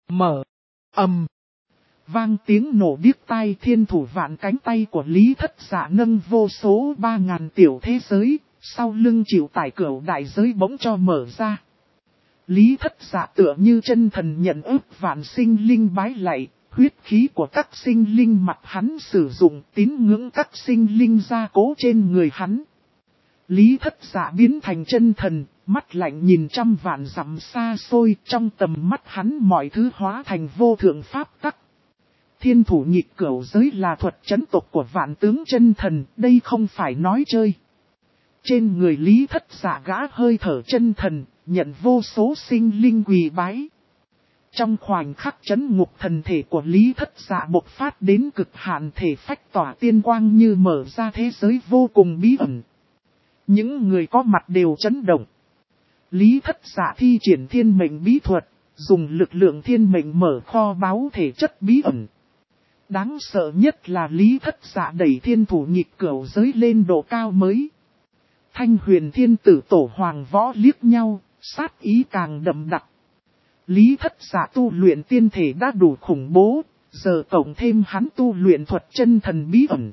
Vang tiếng nổ điếc tai, thiên thủ vạn cánh tay của Lý Thất Dạ nâng vô số 3000 tiểu thế giới, sau lưng chịu tải cửu đại giới bỗng cho mở ra. Lý Thất Dạ tựa như chân thần nhận ức vạn sinh linh bái lạy, huyết khí của các sinh linh mặt hắn sử dụng, tín ngưỡng các sinh linh gia cố trên người hắn. Lý Thất Dạ biến thành chân thần, mắt lạnh nhìn trăm vạn dặm xa xôi, trong tầm mắt hắn mọi thứ hóa thành vô thượng pháp tắc. Thiên thủ nhịp cửu giới là thuật chấn tộc của vạn tướng chân thần, đây không phải nói chơi. Trên người Lý Thất Dạ gã hơi thở chân thần, nhận vô số sinh linh quỳ bái. Trong khoảnh khắc chấn ngục thần thể của Lý Thất Dạ bộc phát đến cực hạn, thể phách tỏa tiên quang như mở ra thế giới vô cùng bí ẩn. Những người có mặt đều chấn động. Lý Thất Dạ thi triển thiên mệnh bí thuật, dùng lực lượng thiên mệnh mở kho báu thể chất bí ẩn. Đáng sợ nhất là Lý Thất Dạ đẩy thiên thủ nhịp cửu giới lên độ cao mới. Thanh Huyền Thiên Tử Tổ Hoàng Võ liếc nhau, sát ý càng đậm đặc. Lý Thất Dạ tu luyện tiên thể đã đủ khủng bố, giờ cộng thêm hắn tu luyện thuật chân thần bí ẩn.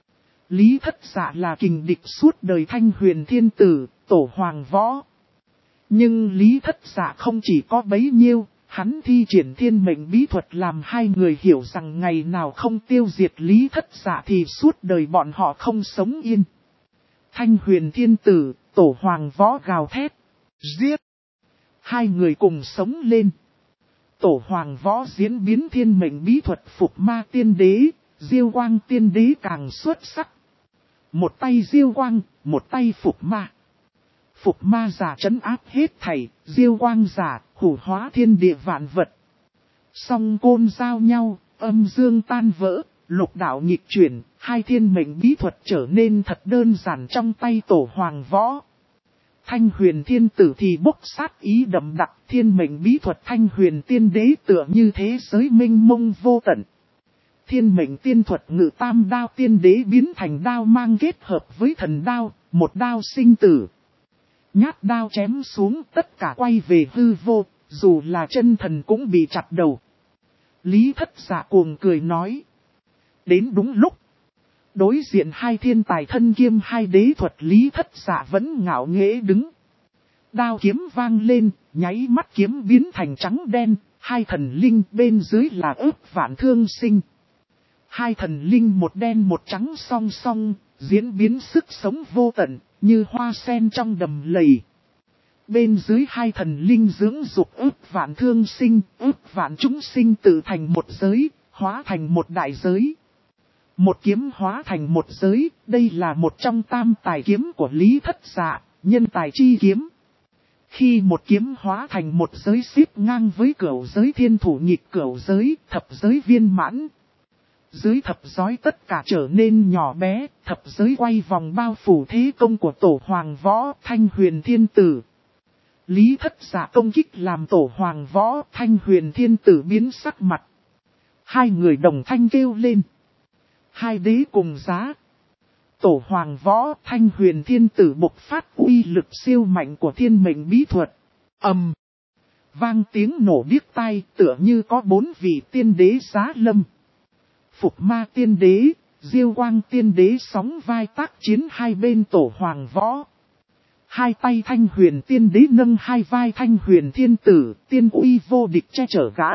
Lý Thất Dạ là kình địch suốt đời Thanh Huyền Thiên Tử, Tổ Hoàng Võ. Nhưng Lý Thất Dạ không chỉ có bấy nhiêu, hắn thi triển thiên mệnh bí thuật làm hai người hiểu rằng ngày nào không tiêu diệt Lý Thất Dạ thì suốt đời bọn họ không sống yên. Thanh Huyền Thiên Tử, Tổ Hoàng Võ gào thét, giết. Hai người cùng sống lên. Tổ Hoàng Võ diễn biến thiên mệnh bí thuật phục ma tiên đế, Diêu Quang tiên đế càng xuất sắc. Một tay Diêu Quang, một tay phục ma. Phục ma giả trấn áp hết thảy, Diêu Quang giả, hủ hóa thiên địa vạn vật. Song côn giao nhau, âm dương tan vỡ, lục đạo nhịp chuyển, hai thiên mệnh bí thuật trở nên thật đơn giản trong tay Tổ Hoàng Võ. Thanh Huyền Thiên Tử thì bốc sát ý đậm đặc, thiên mệnh bí thuật Thanh Huyền Tiên Đế tựa như thế giới mênh mông vô tận. Thiên mệnh tiên thuật Ngự Tam Đao Tiên Đế biến thành đao mang kết hợp với thần đao, một đao sinh tử. Nhát đao chém xuống, tất cả quay về hư vô, dù là chân thần cũng bị chặt đầu. Lý Thất Dạ cuồng cười nói. Đến đúng lúc. Đối diện hai thiên tài thân kiêm hai đế thuật, Lý Thất Dạ vẫn ngạo nghễ đứng. Đao kiếm vang lên, nháy mắt kiếm biến thành trắng đen, hai thần linh bên dưới là ức vạn thương sinh. Hai thần linh một đen một trắng song song, diễn biến sức sống vô tận, như hoa sen trong đầm lầy. Bên dưới hai thần linh dưỡng dục ức vạn thương sinh, ức vạn chúng sinh tự thành một giới, hóa thành một đại giới. Một kiếm hóa thành một giới, đây là một trong tam tài kiếm của Lý Thất Dạ, nhân tài chi kiếm. Khi một kiếm hóa thành một giới xếp ngang với cửu giới thiên thủ nhịp cửu giới, thập giới viên mãn. Dưới thập giới tất cả trở nên nhỏ bé, thập giới quay vòng bao phủ thế công của Tổ Hoàng Võ, Thanh Huyền Thiên Tử. Lý Thất Dạ công kích làm Tổ Hoàng Võ, Thanh Huyền Thiên Tử biến sắc mặt. Hai người đồng thanh kêu lên. Hai đế cùng giá. Tổ Hoàng Võ, Thanh Huyền Thiên Tử bộc phát uy lực siêu mạnh của thiên mệnh bí thuật. Ầm. Vang tiếng nổ điếc tai, tựa như có bốn vị tiên đế giá lâm. Phục ma tiên đế, Diêu Quang tiên đế sóng vai tác chiến hai bên Tổ Hoàng Võ. Hai tay Thanh Huyền tiên đế nâng hai vai Thanh Huyền Thiên Tử, tiên uy vô địch che chở gã.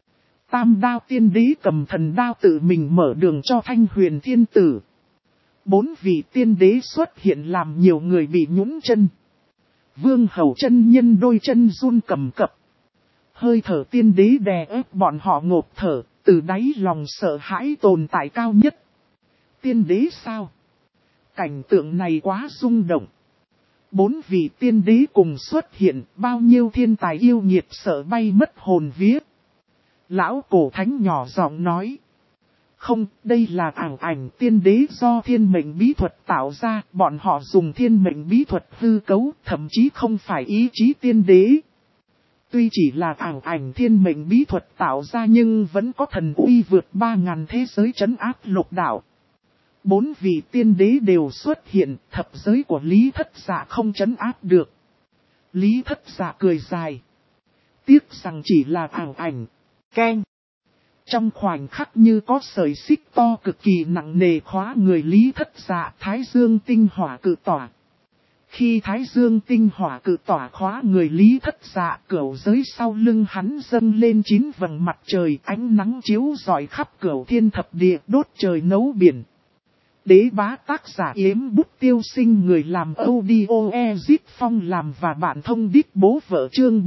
Tam đao tiên đế cầm thần đao tự mình mở đường cho Thanh Huyền Thiên Tử. Bốn vị tiên đế xuất hiện làm nhiều người bị nhũn chân. Vương Hầu chân nhân đôi chân run cầm cập. Hơi thở tiên đế đè ép bọn họ ngộp thở, từ đáy lòng sợ hãi tồn tại cao nhất. Tiên đế sao? Cảnh tượng này quá rung động. Bốn vị tiên đế cùng xuất hiện, bao nhiêu thiên tài yêu nghiệt sợ bay mất hồn vía. Lão cổ thánh nhỏ giọng nói. Không, đây là ảo ảnh tiên đế do thiên mệnh bí thuật tạo ra, bọn họ dùng thiên mệnh bí thuật hư cấu, thậm chí không phải ý chí tiên đế. Tuy chỉ là ảo ảnh thiên mệnh bí thuật tạo ra nhưng vẫn có thần uy vượt 3.000 thế giới trấn áp lục đạo. Bốn vị tiên đế đều xuất hiện, thập giới của Lý Thất Dạ không trấn áp được. Lý Thất Dạ cười dài. Tiếc rằng chỉ là ảo ảnh. Keng. Trong khoảnh khắc như có sợi xích to cực kỳ nặng nề khóa người Lý Thất Dạ, Thái Dương tinh hỏa cự tỏa. Khi Thái Dương tinh hỏa cự tỏa khóa người Lý Thất Dạ, cửu giới sau lưng hắn dâng lên 9 vầng mặt trời, ánh nắng chiếu rọi khắp cửu thiên thập địa, đốt trời nấu biển. Đế bá tác giả Yếm Bút Tiêu Sinh, người làm audio Ezip Phong làm và bạn thông đít bố vợ, chương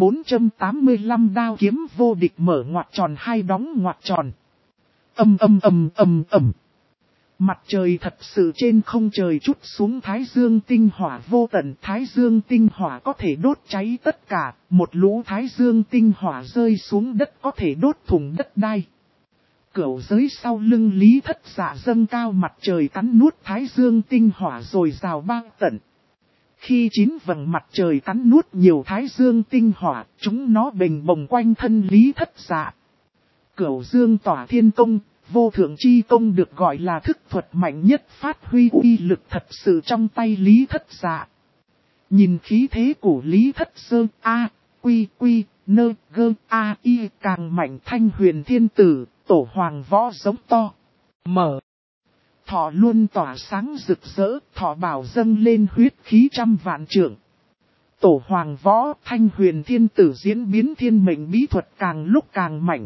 485 đao kiếm vô địch mở ngoặc tròn hai đóng ngoặc tròn. Mặt trời thật sự trên không trời trút xuống thái dương tinh hỏa vô tận. Thái dương tinh hỏa có thể đốt cháy tất cả. Một lũ thái dương tinh hỏa rơi xuống đất có thể đốt thủng đất đai. Cửu giới sau lưng Lý Thất Dạ dâng cao, mặt trời cắn nuốt thái dương tinh hỏa rồi rào bao tận. Khi 9 vầng mặt trời cắn nuốt nhiều thái dương tinh hỏa, chúng nó bềnh bồng quanh thân Lý Thất Dạ. Cửu dương tỏa thiên công, vô thượng chi công được gọi là thức thuật mạnh nhất, phát huy uy lực thật sự trong tay Lý Thất Dạ. Nhìn khí thế của Lý Thất Sơ, nơ gơ y càng mạnh. Thanh Huyền Thiên Tử, Tổ Hoàng Võ giống to, mở. Thọ luôn tỏa sáng rực rỡ, thọ bảo dâng lên huyết khí trăm vạn trượng. Tổ Hoàng Võ, Thanh Huyền Thiên Tử diễn biến thiên mệnh bí thuật càng lúc càng mạnh.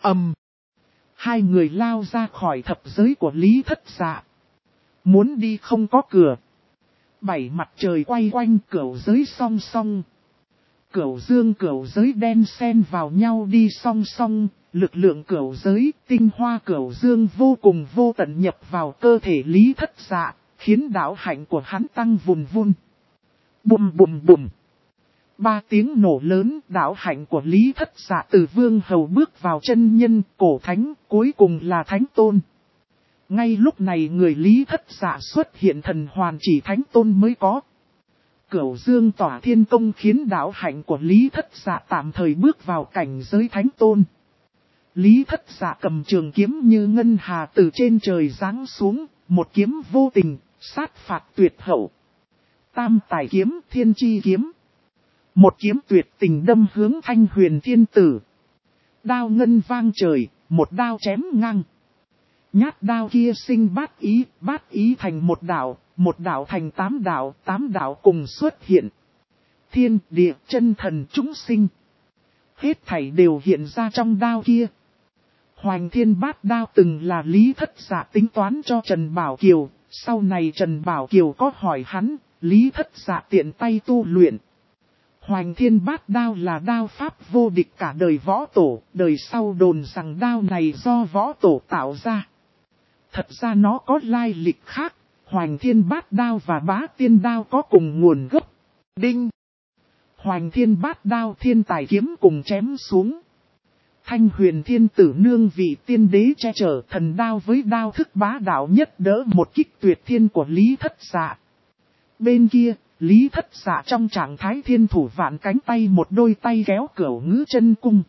Hai người lao ra khỏi thập giới của Lý Thất Dạ. Muốn đi không có cửa. 7 mặt trời quay quanh cửu giới song song. Cửu dương cửu giới đen xen vào nhau đi song song. Lực lượng cửu giới, tinh hoa cửu dương vô cùng vô tận nhập vào cơ thể Lý Thất Dạ, khiến đạo hạnh của hắn tăng vùn vun. Bùm bùm bùm. 3 tiếng nổ lớn, đạo hạnh của Lý Thất Dạ từ vương hầu bước vào chân nhân, cổ thánh, cuối cùng là thánh tôn. Ngay lúc này người Lý Thất Dạ xuất hiện thần hoàn chỉ thánh tôn mới có. Cửu dương tỏa thiên công khiến đạo hạnh của Lý Thất Dạ tạm thời bước vào cảnh giới thánh tôn. Lý Thất Dạ cầm trường kiếm như ngân hà từ trên trời giáng xuống, một kiếm vô tình, sát phạt tuyệt hậu. Tam tài kiếm, thiên chi kiếm. Một kiếm tuyệt tình đâm hướng Thanh Huyền Thiên Tử. Đao ngân vang trời, một đao chém ngang. Nhát đao kia sinh bát ý thành một đạo thành 8 đạo cùng xuất hiện. Thiên địa chân thần chúng sinh. Hết thảy đều hiện ra trong đao kia. Hoành Thiên Bát Đao từng là Lý Thất Dạ tính toán cho Trần Bảo Kiều, sau này Trần Bảo Kiều có hỏi hắn, Lý Thất Dạ tiện tay tu luyện. Hoành Thiên Bát Đao là đao pháp vô địch cả đời võ tổ, đời sau đồn rằng đao này do võ tổ tạo ra. Thật ra nó có lai lịch khác, Hoành Thiên Bát Đao và Bá Tiên Đao có cùng nguồn gốc. Đinh! Hoành Thiên Bát Đao thiên tài kiếm cùng chém xuống. Thanh Huyền Thiên Tử nương vị tiên đế che chở, thần đao với đao thức bá đạo nhất đỡ một kích tuyệt thiên của Lý Thất Dạ. Bên kia, Lý Thất Dạ trong trạng thái thiên thủ vạn cánh tay, một đôi tay kéo Cửu Ngữ Chân Cung.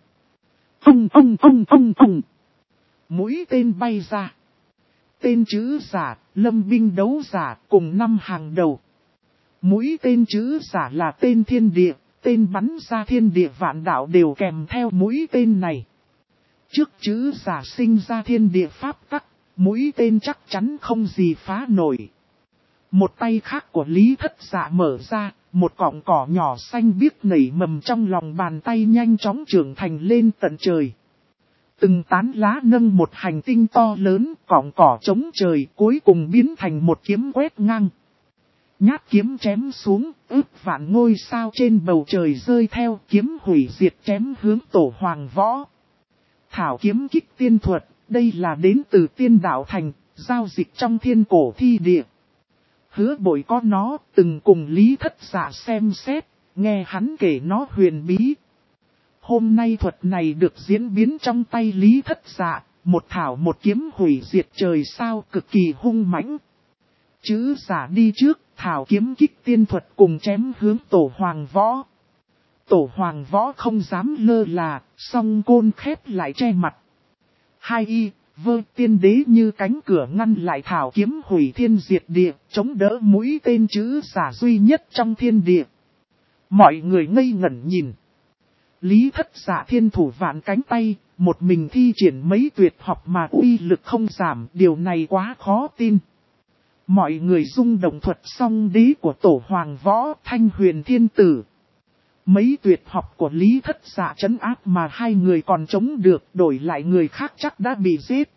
Mũi tên bay ra. Tên chữ giả, lâm binh đấu giả cùng 5 hàng đầu. Mũi tên chữ giả là tên thiên địa, tên bắn ra thiên địa vạn đạo đều kèm theo mũi tên này. Trước chữ giả sinh ra thiên địa pháp tắc, mũi tên chắc chắn không gì phá nổi. Một tay khác của Lý Thất Dạ mở ra, một cọng cỏ nhỏ xanh biếc nảy mầm trong lòng bàn tay nhanh chóng trưởng thành lên tận trời. Từng tán lá nâng một hành tinh to lớn, cọng cỏ chống trời cuối cùng biến thành một kiếm quét ngang. Nhát kiếm chém xuống, ước vạn ngôi sao trên bầu trời rơi theo, kiếm hủy diệt chém hướng Tổ Hoàng Võ. Thảo kiếm kích tiên thuật, đây là đến từ tiên đạo thành, giao dịch trong thiên cổ thi địa. Hứa Bội có nó, từng cùng Lý Thất Dạ xem xét, nghe hắn kể nó huyền bí. Hôm nay thuật này được diễn biến trong tay Lý Thất Dạ, một thảo một kiếm hủy diệt trời sao cực kỳ hung mãnh. Chữ giả đi trước, thảo kiếm kích tiên thuật cùng chém hướng Tổ Hoàng Võ. Tổ Hoàng Võ không dám lơ là, song côn khép lại che mặt. Hai y, vơ tiên đế như cánh cửa ngăn lại thảo kiếm hủy thiên diệt địa, chống đỡ mũi tên chữ giả duy nhất trong thiên địa. Mọi người ngây ngẩn nhìn. Lý Thất Dạ thiên thủ vạn cánh tay, một mình thi triển mấy tuyệt học mà uy lực không giảm, điều này quá khó tin. Mọi người rung động thuật song đế của Tổ Hoàng Võ, Thanh Huyền Thiên Tử. Mấy tuyệt học của Lý Thất Dạ trấn áp mà hai người còn chống được, đổi lại người khác chắc đã bị giết.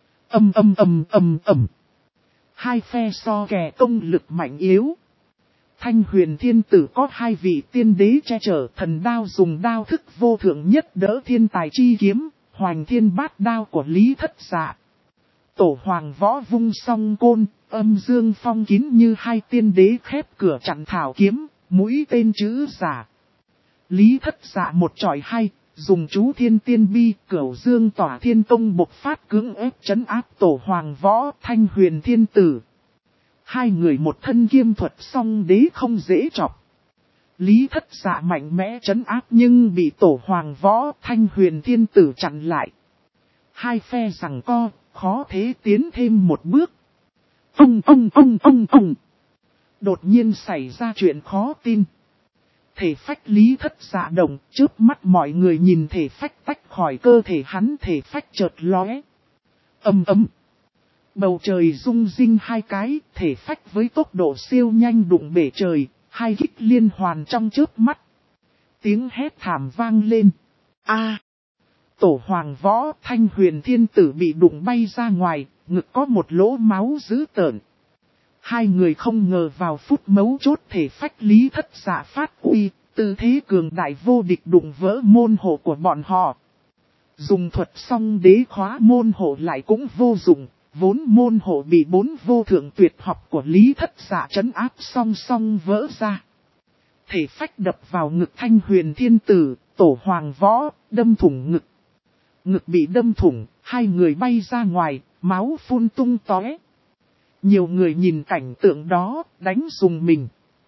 Hai phe so kè công lực mạnh yếu. Thanh Huyền Thiên Tử có 2 vị tiên đế che chở, thần đao dùng đao thức vô thượng nhất đỡ thiên tài chi kiếm, Hoành Thiên Bát Đao của Lý Thất Dạ. Tổ Hoàng Võ vung song côn, âm dương phong kín như hai tiên đế khép cửa chặn thảo kiếm, mũi tên chữ giả. Lý Thất Dạ một chọi hay, dùng chú thiên tiên bi, cửu dương tỏa thiên công bộc phát cưỡng ép trấn áp Tổ Hoàng Võ, Thanh Huyền Thiên Tử. Hai người một thân kiêm thuật song đế không dễ chọc. Lý Thất Dạ mạnh mẽ trấn áp nhưng bị Tổ Hoàng Võ, Thanh Huyền Thiên Tử chặn lại. Hai phe giằng co, khó thế tiến thêm một bước. Ông. Đột nhiên xảy ra chuyện khó tin. Thể phách Lý Thất Dạ động, trước mắt mọi người nhìn thể phách tách khỏi cơ thể hắn, thể phách chợt lóe. Ầm. Bầu trời rung rinh hai cái, thể phách với tốc độ siêu nhanh đụng bể trời, hai kích liên hoàn trong chớp mắt. Tiếng hét thảm vang lên. Tổ Hoàng Võ, Thanh Huyền Thiên Tử bị đụng bay ra ngoài, ngực có một lỗ máu dữ tợn. Hai người không ngờ vào phút mấu chốt thể phách Lý Thất Dạ phát uy, tư thế cường đại vô địch đụng vỡ môn hộ của bọn họ. Dùng thuật song đế khóa môn hộ lại cũng vô dụng, vốn môn hộ bị bốn vô thượng tuyệt học của Lý Thất Dạ trấn áp song song vỡ ra. Thể phách đập vào ngực Thanh Huyền Thiên Tử, Tổ Hoàng Võ, đâm thủng ngực. Ngực bị đâm thủng, hai người bay ra ngoài, máu phun tung tóe. Nhiều người nhìn cảnh tượng đó, đánh rùng mình.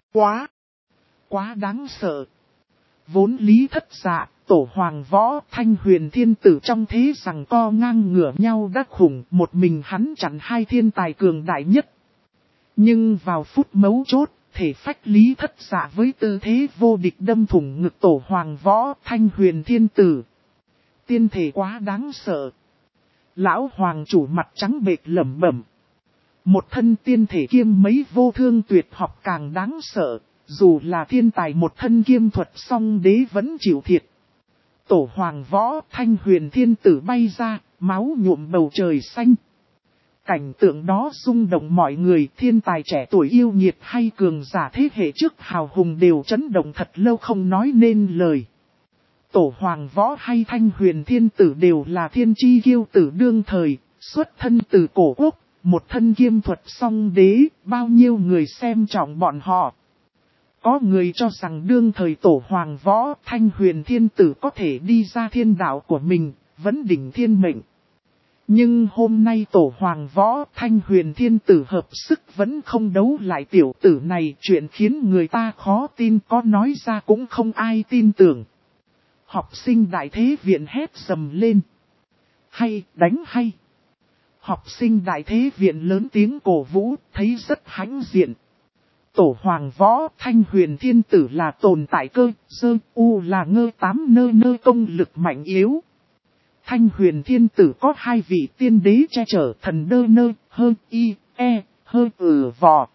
Quá đáng sợ. Vốn Lý Thất Dạ, Tổ Hoàng Võ, Thanh Huyền Thiên Tử trong thế rằng co ngang ngửa nhau đắc khủng, một mình hắn chặn hai thiên tài cường đại nhất. Nhưng vào phút mấu chốt, thể phách Lý Thất Dạ với tư thế vô địch đâm thủng ngực Tổ Hoàng Võ, Thanh Huyền Thiên Tử. Tiên thể quá đáng sợ. Lão Hoàng chủ mặt trắng bệch lẩm bẩm. Một thân tiên thể kiêm mấy vô thương tuyệt học càng đáng sợ, dù là thiên tài một thân kiêm thuật song đế vẫn chịu thiệt. Tổ Hoàng Võ, Thanh Huyền Thiên Tử bay ra, máu nhuộm bầu trời xanh. Cảnh tượng đó rung động mọi người, thiên tài trẻ tuổi yêu nghiệt hay cường giả thế hệ trước hào hùng đều chấn động thật lâu không nói nên lời. Tổ Hoàng Võ hay Thanh Huyền Thiên Tử đều là thiên chi kiêu tử đương thời, xuất thân từ cổ quốc, một thân kiêm thuật song đế, bao nhiêu người xem trọng bọn họ. Có người cho rằng đương thời Tổ Hoàng Võ, Thanh Huyền Thiên Tử có thể đi ra thiên đạo của mình, vẫn đỉnh thiên mệnh. Nhưng hôm nay Tổ Hoàng Võ, Thanh Huyền Thiên Tử hợp sức vẫn không đấu lại tiểu tử này, chuyện khiến người ta khó tin, có nói ra cũng không ai tin tưởng. Học sinh đại thế viện hét sầm lên. Hay, đánh hay. Học sinh đại thế viện lớn tiếng cổ vũ, thấy rất hãnh diện. Tổ Hoàng Võ, Thanh Huyền Thiên Tử là tồn tại cơ, sơ, u là ngơ tám nơ công lực mạnh yếu. Thanh Huyền Thiên Tử có hai vị tiên đế che chở, thần nơ, hơn y, e, hơn vò.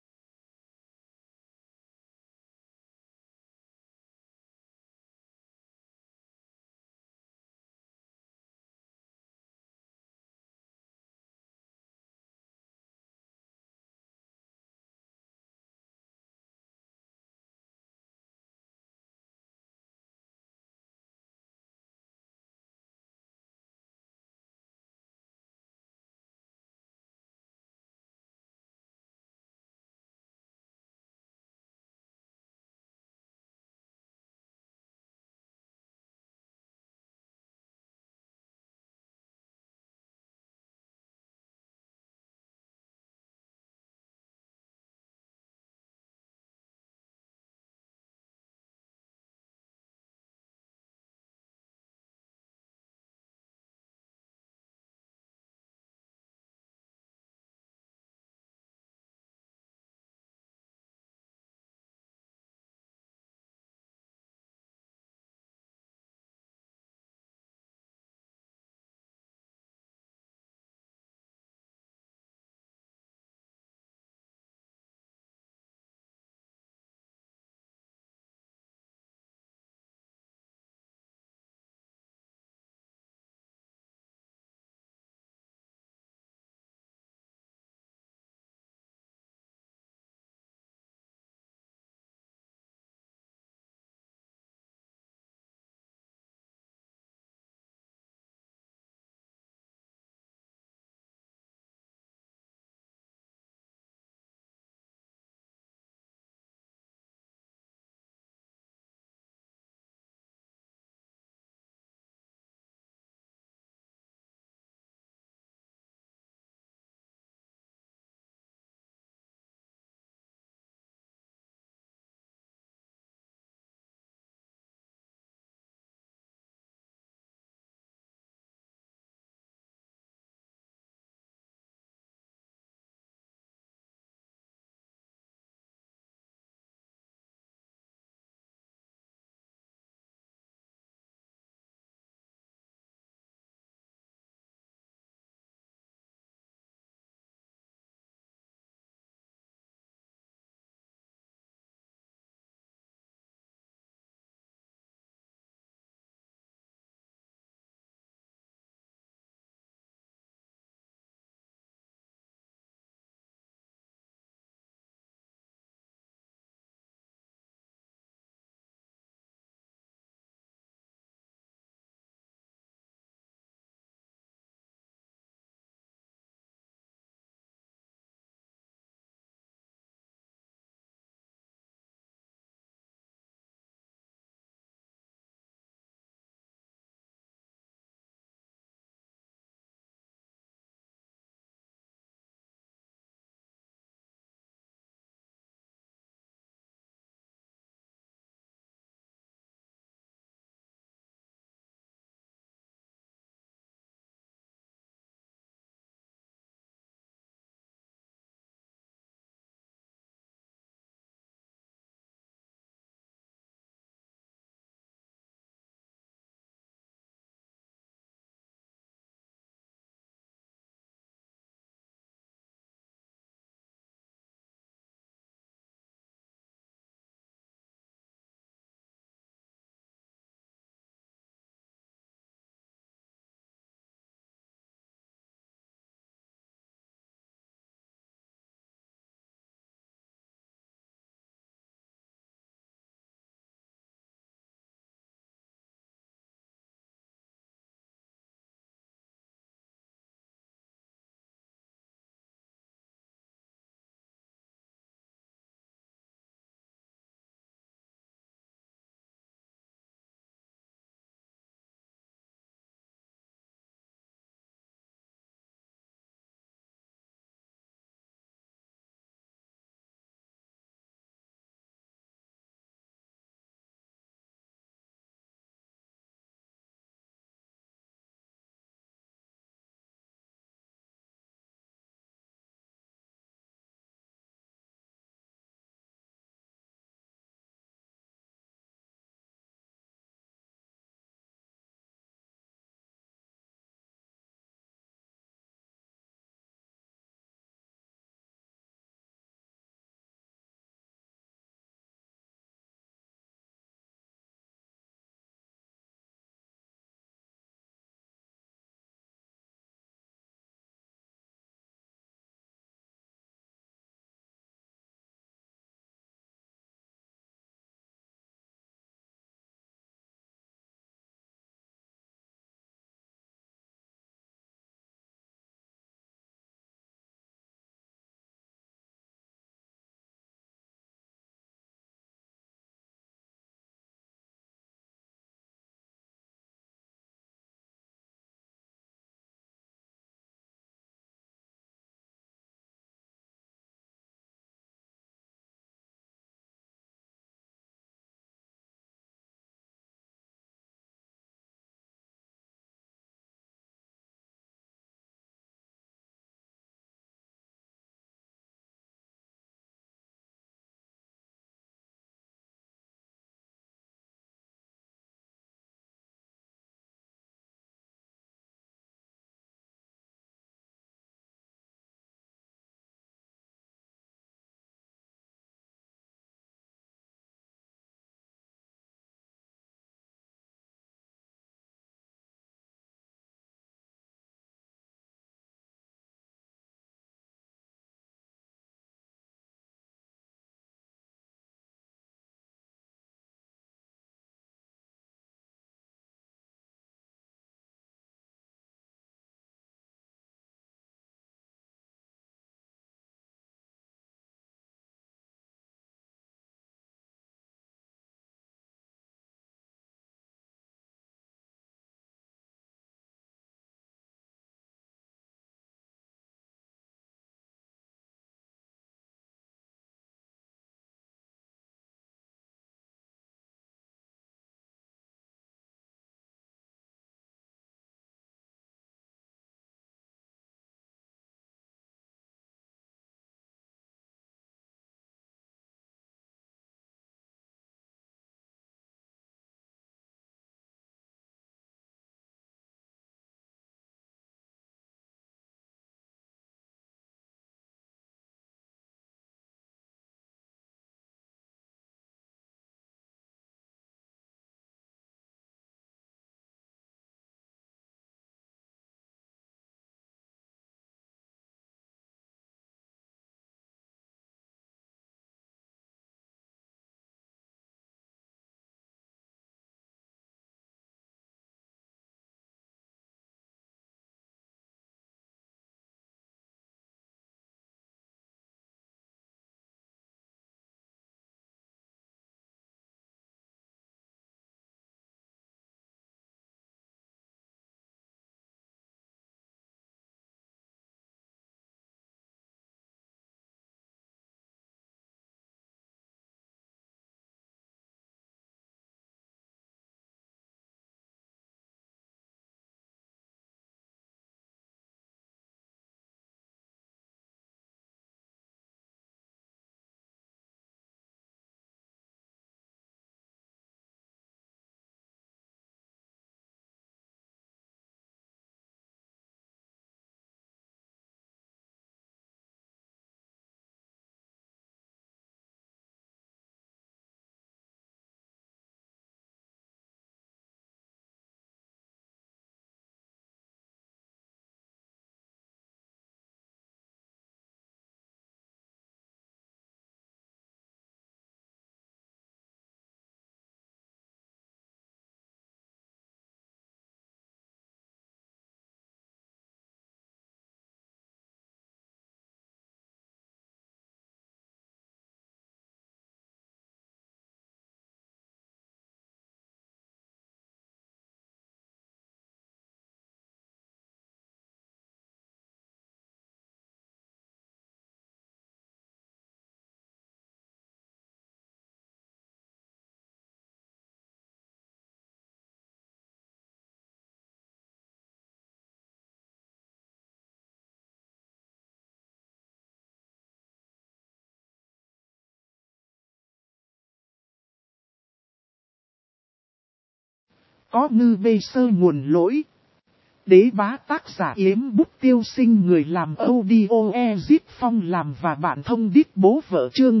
Có ngư bê sơ nguồn lỗi. Đế bá tác giả Yếm Bút Tiêu Sinh, người làm audio Ezip Phong làm và bạn thông đít bố vợ, chương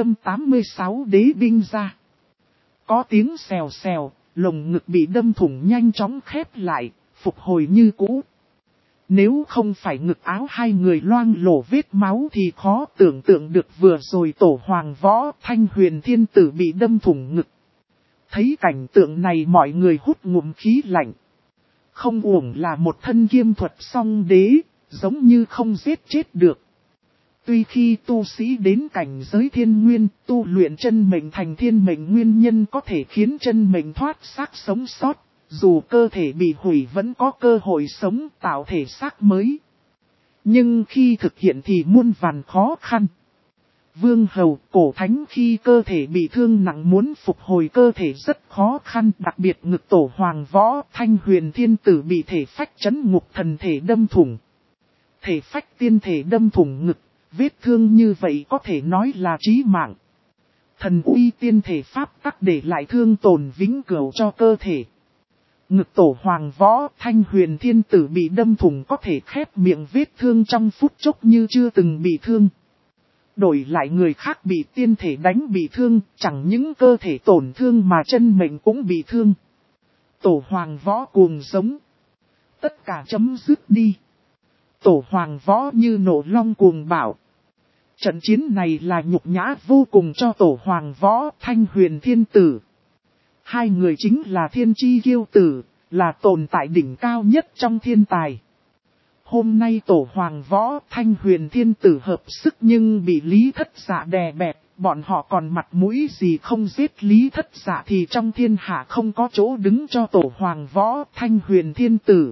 486 đế binh ra. Có tiếng xèo xèo, lồng ngực bị đâm thủng nhanh chóng khép lại, phục hồi như cũ. Nếu không phải ngực áo hai người loang lổ vết máu thì khó tưởng tượng được vừa rồi Tổ Hoàng Võ Thanh Huyền Thiên Tử bị đâm thủng ngực. Thấy cảnh tượng này mọi người hút ngụm khí lạnh. Không uổng là một thân kiêm thuật song đế, giống như không giết chết được. Tuy khi tu sĩ đến cảnh giới thiên nguyên, tu luyện chân mệnh thành thiên mệnh nguyên nhân có thể khiến chân mệnh thoát xác sống sót, dù cơ thể bị hủy vẫn có cơ hội sống tạo thể xác mới. Nhưng khi thực hiện thì muôn vàn khó khăn. Vương Hầu, Cổ Thánh khi cơ thể bị thương nặng muốn phục hồi cơ thể rất khó khăn, đặc biệt ngực Tổ Hoàng Võ Thanh Huyền Thiên Tử bị thể phách chấn ngục thần thể đâm thủng. Thể phách tiên thể đâm thủng ngực, vết thương như vậy có thể nói là chí mạng. Thần uy tiên thể pháp tắc để lại thương tổn vĩnh cửu cho cơ thể. Ngực Tổ Hoàng Võ Thanh Huyền Thiên Tử bị đâm thủng có thể khép miệng vết thương trong phút chốc như chưa từng bị thương. Đổi lại người khác bị tiên thể đánh bị thương, chẳng những cơ thể tổn thương mà chân mệnh cũng bị thương. Tổ Hoàng Võ cuồng giống. Tất cả chấm dứt đi. Tổ Hoàng Võ như nộ long cuồng bạo. Trận chiến này là nhục nhã vô cùng cho Tổ Hoàng Võ Thanh Huyền Thiên Tử. Hai người chính là thiên chi kiêu tử, là tồn tại đỉnh cao nhất trong thiên tài. Hôm nay Tổ Hoàng Võ Thanh Huyền Thiên Tử hợp sức nhưng bị Lý Thất Dạ đè bẹp, bọn họ còn mặt mũi gì không giết Lý Thất Dạ thì trong thiên hạ không có chỗ đứng cho Tổ Hoàng Võ Thanh Huyền Thiên Tử.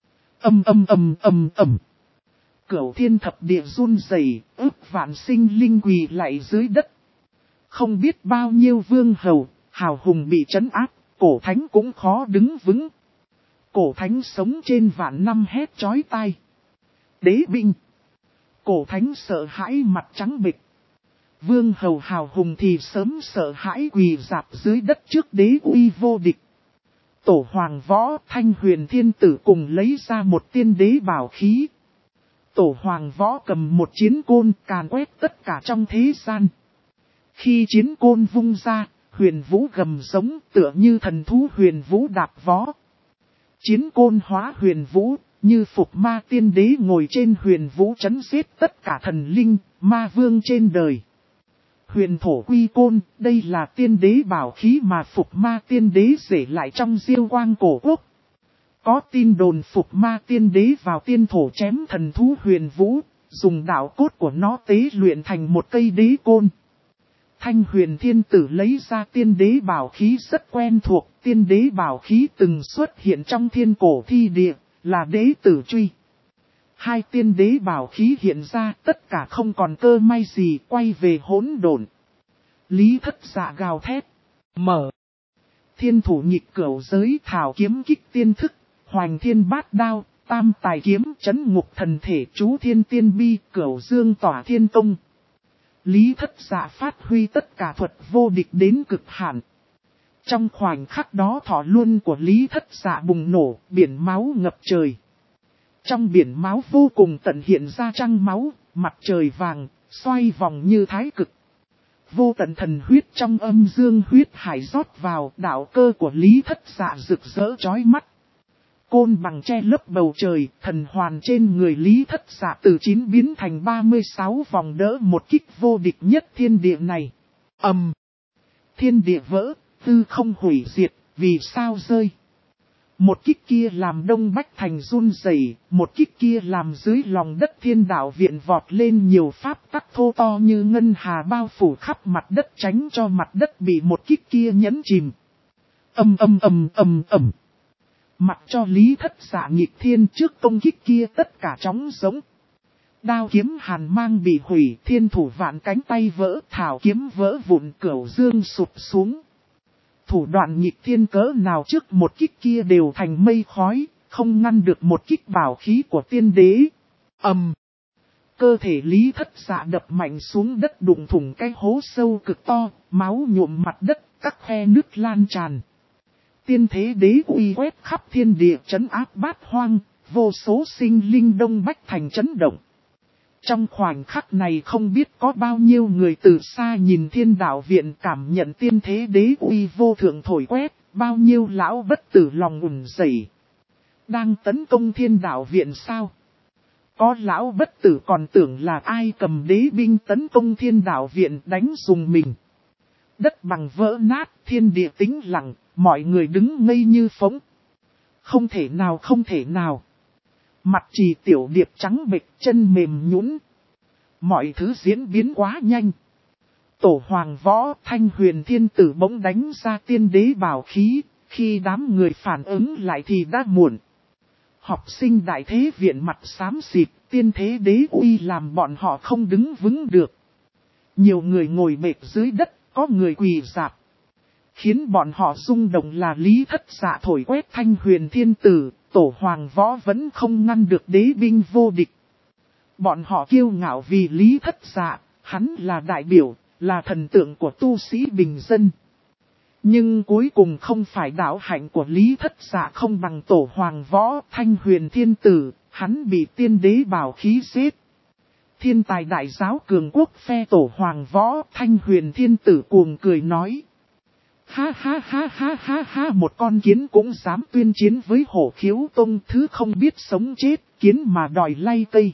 Cửu thiên thập địa run rẩy, ức vạn sinh linh quỳ lạy dưới đất. Không biết bao nhiêu vương hầu, hào hùng bị trấn áp, Cổ Thánh cũng khó đứng vững. Cổ Thánh sống trên vạn năm hét chói tai. Đế binh. Cổ Thánh sợ hãi mặt trắng bệch. Vương hầu hào hùng thì sớm sợ hãi quỳ rạp dưới đất trước đế uy vô địch. Tổ Hoàng Võ Thanh Huyền Thiên Tử cùng lấy ra một tiên đế bảo khí. Tổ Hoàng Võ cầm một chiến côn càn quét tất cả trong thế gian. Khi chiến côn vung ra, huyền vũ gầm giống tựa như thần thú huyền vũ đạp vó. Chiến côn hóa huyền vũ, như phục ma tiên đế ngồi trên huyền vũ trấn giết tất cả thần linh, ma vương trên đời. Huyền thổ quy côn, đây là tiên đế bảo khí mà phục ma tiên đế để lại trong diêu quang cổ quốc. Có tin đồn phục ma tiên đế vào tiên thổ chém thần thú huyền vũ, dùng đạo cốt của nó tế luyện thành một cây đế côn. Thanh Huyền Thiên Tử lấy ra tiên đế bảo khí rất quen thuộc, tiên đế bảo khí từng xuất hiện trong thiên cổ thi địa, là đế tử truy. Hai tiên đế bảo khí hiện ra, tất cả không còn cơ may gì, quay về hỗn độn. Lý Thất Dạ gào thét, mở. Thiên thủ nhịp cửu giới thảo kiếm kích tiên thức, hoành thiên bát đao, tam tài kiếm chấn ngục thần thể chú thiên tiên bi, cửu dương tỏa thiên công. Lý Thất Dạ phát huy tất cả thuật vô địch đến cực hạn. Trong khoảnh khắc đó thọ luân của Lý Thất Dạ bùng nổ, biển máu ngập trời. Trong biển máu vô cùng tận hiện ra trăng máu, mặt trời vàng, xoay vòng như thái cực. Vô tận thần huyết trong âm dương huyết hải rót vào, đạo cơ của Lý Thất Dạ rực rỡ chói mắt. Côn bằng che lấp bầu trời, thần hoàn trên người Lý Thất Dạ từ 9 biến thành 36 vòng đỡ một kích vô địch nhất thiên địa này. Thiên địa vỡ, tư không hủy diệt, vì sao rơi? Một kích kia làm Đông Bách Thành run rẩy, một kích kia làm dưới lòng đất thiên đạo viện vọt lên nhiều pháp tắc thô to như ngân hà bao phủ khắp mặt đất tránh cho mặt đất bị một kích kia nhấn chìm. Mặc cho Lý Thất Dạ nghịch thiên trước công kích kia tất cả trống giống. Đao kiếm hàn mang bị hủy, thiên thủ vạn cánh tay vỡ, thảo kiếm vỡ vụn, cửu dương sụp xuống. Thủ đoạn nghịch thiên cỡ nào trước một kích kia đều thành mây khói, không ngăn được một kích bảo khí của tiên đế. Cơ thể Lý Thất Dạ đập mạnh xuống đất đụng thủng cái hố sâu cực to, máu nhuộm mặt đất, các khe nứt lan tràn. Tiên thế đế uy quét khắp thiên địa trấn áp bát hoang, vô số sinh linh đông bách thành chấn động. Trong khoảnh khắc này không biết có bao nhiêu người từ xa nhìn thiên đạo viện cảm nhận tiên thế đế uy vô thượng thổi quét, bao nhiêu lão bất tử lòng ùn dậy. Đang tấn công thiên đạo viện sao? Có lão bất tử còn tưởng là ai cầm đế binh tấn công thiên đạo viện đánh dùng mình. Đất bằng vỡ nát, thiên địa tĩnh lặng, mọi người đứng ngây như phỗng. Không thể nào, không thể nào. Mặt Trì Tiểu Điệp trắng bệch, chân mềm nhũn. Mọi thứ diễn biến quá nhanh. Tổ Hoàng Võ Thanh Huyền Thiên Tử bỗng đánh ra tiên đế bảo khí, khi đám người phản ứng lại thì đã muộn. Học sinh đại thế viện mặt xám xịt, tiên thế đế uy làm bọn họ không đứng vững được. Nhiều người ngồi bệt dưới đất, có người quỳ rạp. Khiến bọn họ rung động là Lý Thất Dạ thổi quét Thanh Huyền Thiên Tử, Tổ Hoàng Võ vẫn không ngăn được đế binh vô địch. Bọn họ kiêu ngạo vì Lý Thất Dạ, hắn là đại biểu, là thần tượng của tu sĩ bình dân. Nhưng cuối cùng không phải đạo hạnh của Lý Thất Dạ không bằng Tổ Hoàng Võ Thanh Huyền Thiên Tử, hắn bị tiên đế bảo khí giết. Thiên tài đại giáo cường quốc phe Tổ Hoàng Võ Thanh Huyền Thiên Tử cuồng cười nói. Ha ha ha ha ha ha, một con kiến cũng dám tuyên chiến với Hổ Khiếu Tông, thứ không biết sống chết, kiến mà đòi lay cây.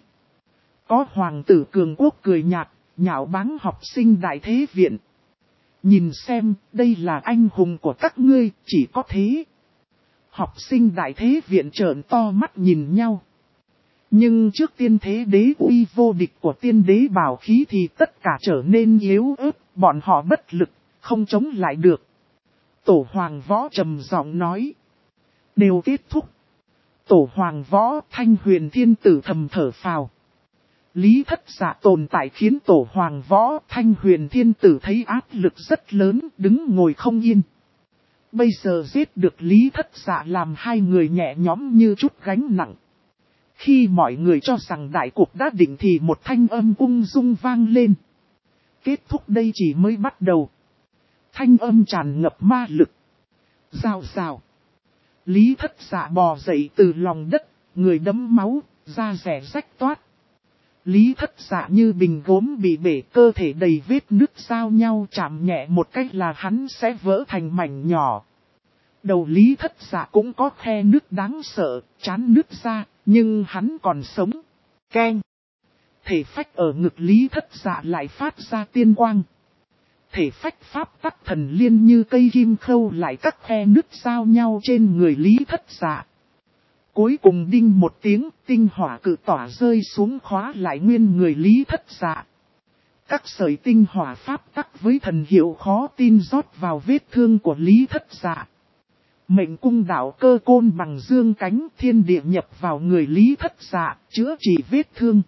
Có hoàng tử cường quốc cười nhạt, nhạo báng học sinh đại thế viện. Nhìn xem, đây là anh hùng của các ngươi, chỉ có thế. Học sinh đại thế viện trợn to mắt nhìn nhau. Nhưng trước tiên thế đế uy vô địch của tiên đế bảo khí thì tất cả trở nên yếu ớt, bọn họ bất lực, không chống lại được. Tổ Hoàng Võ trầm giọng nói. Đều kết thúc. Tổ Hoàng Võ Thanh Huyền Thiên Tử thầm thở phào. Lý Thất Dạ tồn tại khiến Tổ Hoàng Võ Thanh Huyền Thiên Tử thấy áp lực rất lớn, đứng ngồi không yên. Bây giờ giết được Lý Thất Dạ làm hai người nhẹ nhõm như chút gánh nặng. Khi mọi người cho rằng đại cuộc đã định thì một thanh âm ung dung vang lên. Kết thúc đây chỉ mới bắt đầu. Thanh âm tràn ngập ma lực. Rào rào. Lý Thất Dạ bò dậy từ lòng đất, người đẫm máu, da rẻ rách toát. Lý Thất Dạ như bình gốm bị bể, cơ thể đầy vết nứt giao nhau, chạm nhẹ một cách là hắn sẽ vỡ thành mảnh nhỏ. Đầu Lý Thất Dạ cũng có khe nứt đáng sợ, chán nứt ra, nhưng hắn còn sống. Keng. Thể phách ở ngực Lý Thất Dạ lại phát ra tiên quang. Thể phách pháp tắc thần liên như cây kim khâu lại các khe nứt giao nhau trên người Lý Thất Dạ. Cuối cùng đinh một tiếng, tinh hỏa cự tỏa rơi xuống khóa lại nguyên người Lý Thất Dạ. Các sợi tinh hỏa pháp tắc với thần hiệu khó tin rót vào vết thương của Lý Thất Dạ. Mệnh cung đạo cơ côn bằng dương cánh, thiên địa nhập vào người Lý Thất Dạ, chữa trị vết thương.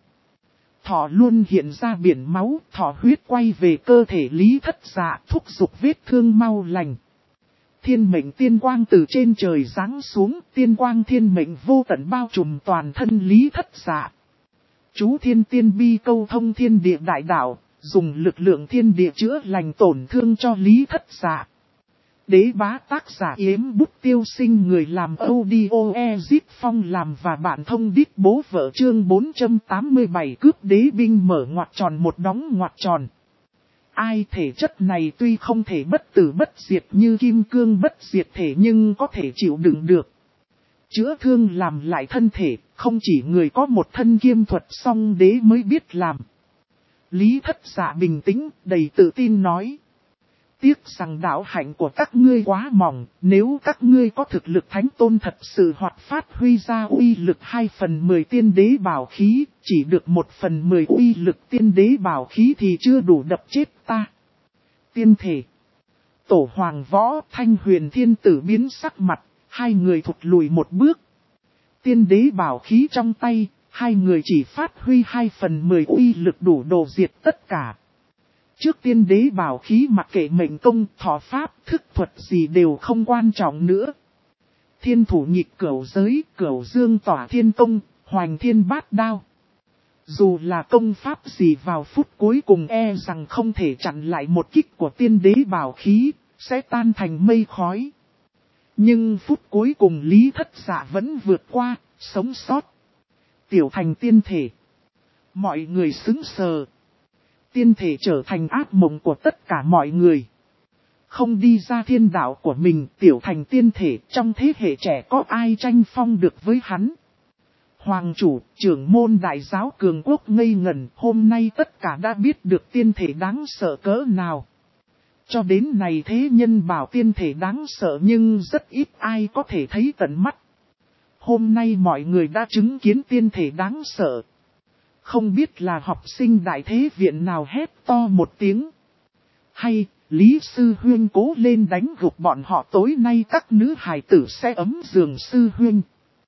Thỏ luôn hiện ra biển máu, thỏ huyết quay về cơ thể Lý Thất Dạ, thúc giục vết thương mau lành. Thiên mệnh tiên quang từ trên trời giáng xuống, tiên quang thiên mệnh vô tận bao trùm toàn thân Lý Thất Dạ. Chú thiên tiên bi câu thông thiên địa đại đạo, dùng lực lượng thiên địa chữa lành tổn thương cho Lý Thất Dạ. Đế bá tác giả Yếm Bút Tiêu Sinh, người làm audio Ezip Phong làm và bản thông đít bố vợ, chương 487 cướp đế binh mở ngoặc tròn một đóng ngoặc tròn. Ai thể chất này tuy không thể bất tử bất diệt như kim cương bất diệt thể nhưng có thể chịu đựng được. Chữa thương làm lại thân thể, không chỉ người có một thân kiêm thuật song đế mới biết làm. Lý Thất Dạ bình tĩnh, đầy tự tin nói. Tiếc rằng đạo hạnh của các ngươi quá mỏng, nếu các ngươi có thực lực thánh tôn thật sự hoặc phát huy ra uy lực 2/10 tiên đế bảo khí, chỉ được 1/10 uy lực tiên đế bảo khí thì chưa đủ đập chết ta. Tiên thể. Tổ Hoàng Võ Thanh Huyền Thiên Tử biến sắc mặt, hai người thụt lùi một bước. Tiên đế bảo khí trong tay, hai người chỉ phát huy 2/10 uy lực đủ đồ diệt tất cả. Trước tiên đế bảo khí mặc kệ mệnh công, thọ pháp, thức thuật gì đều không quan trọng nữa. Thiên thủ nhịp cửu giới, cửu dương tỏa thiên công, hoành thiên bát đao. Dù là công pháp gì vào phút cuối cùng e rằng không thể chặn lại một kích của tiên đế bảo khí, sẽ tan thành mây khói. Nhưng phút cuối cùng Lý Thất Dạ vẫn vượt qua, sống sót. Tiểu thành tiên thể. Mọi người sững sờ. Tiên thể trở thành ác mộng của tất cả mọi người. Không đi ra thiên đạo của mình, tiểu thành tiên thể, trong thế hệ trẻ có ai tranh phong được với hắn. Hoàng chủ, trưởng môn đại giáo cường quốc ngây ngẩn, hôm nay tất cả đã biết được tiên thể đáng sợ cỡ nào. Cho đến này thế nhân bảo tiên thể đáng sợ nhưng rất ít ai có thể thấy tận mắt. Hôm nay mọi người đã chứng kiến tiên thể đáng sợ. Không biết là học sinh đại thế viện nào hét to một tiếng. Hay, Lý Sư Huyên cố lên đánh gục bọn họ, tối nay các nữ hài tử sẽ ấm giường Sư Huyên.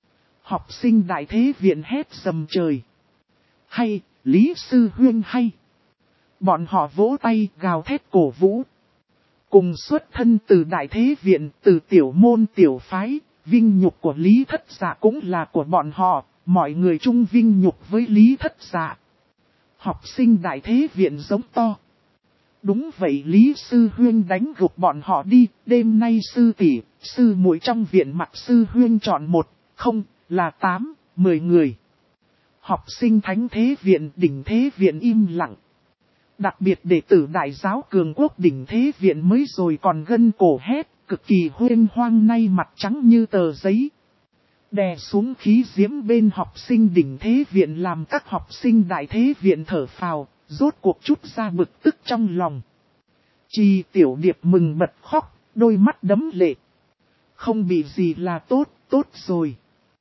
Học sinh đại thế viện hét rầm trời. Hay, Lý Sư Huyên hay. Bọn họ vỗ tay gào thét cổ vũ. Cùng xuất thân từ đại thế viện, từ tiểu môn tiểu phái, vinh nhục của Lý Thất Dạ cũng là của bọn họ, mọi người chung vinh nhục với Lý Thất Dạ. Học sinh đại thế viện giống to. Đúng vậy, Lý Sư Huyên đánh gục bọn họ đi, đêm nay sư tỷ, sư muội trong viện mặc Sư Huyên chọn 1, không, là 8, 10 người. Học sinh thánh thế viện, đỉnh thế viện im lặng. Đặc biệt đệ tử đại giáo cường quốc đỉnh thế viện mới rồi còn gân cổ hét, cực kỳ huyên hoang, nay mặt trắng như tờ giấy. Đè xuống khí diễm bên học sinh đỉnh thế viện làm các học sinh đại thế viện thở phào, rốt cuộc chút ra bực tức trong lòng. Trì Tiểu Điệp mừng bật khóc, đôi mắt đẫm lệ. Không bị gì là tốt, tốt rồi.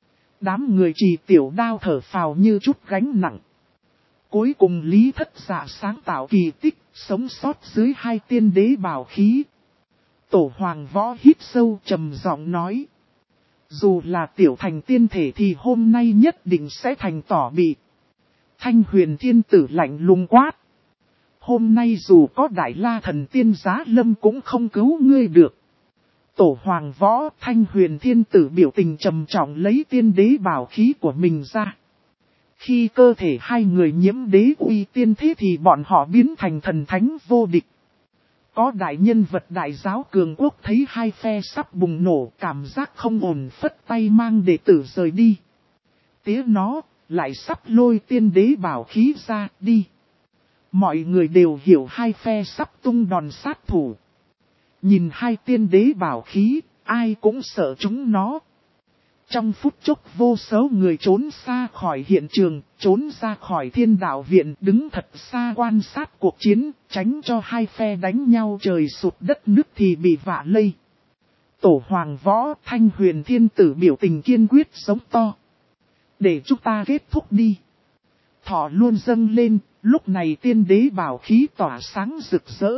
Đám người Trì Tiểu Đao thở phào như chút gánh nặng. Cuối cùng Lý Thất Dạ sáng tạo kỳ tích, sống sót dưới 2 tiên đế bảo khí. Tổ Hoàng Võ hít sâu trầm giọng nói. Dù là tiểu thành tiên thể thì hôm nay nhất định sẽ thành tỏ bị. Thanh Huyền Thiên Tử lạnh lùng quát. Hôm nay dù có Đại La Thần Tiên giá lâm cũng không cứu ngươi được. Tổ Hoàng Võ, Thanh Huyền Thiên Tử biểu tình trầm trọng lấy tiên đế bảo khí của mình ra. Khi cơ thể hai người nhiễm đế uy tiên thế thì bọn họ biến thành thần thánh vô địch. Có đại nhân vật đại giáo cường quốc thấy hai phe sắp bùng nổ, cảm giác không ổn, phất tay mang đệ tử rời đi. Tía nó, lại sắp lôi tiên đế bảo khí ra, đi. Mọi người đều hiểu hai phe sắp tung đòn sát thủ. Nhìn hai tiên đế bảo khí, ai cũng sợ chúng nó. Trong phút chốc vô số người trốn xa khỏi hiện trường, trốn ra khỏi thiên đạo viện, đứng thật xa quan sát cuộc chiến, tránh cho hai phe đánh nhau trời sụt đất nứt thì bị vạ lây. Tổ Hoàng Võ, Thanh Huyền Thiên Tử biểu tình kiên quyết sống to. Để chúng ta kết thúc đi. Thỏ luôn dâng lên, lúc này tiên đế bảo khí tỏa sáng rực rỡ.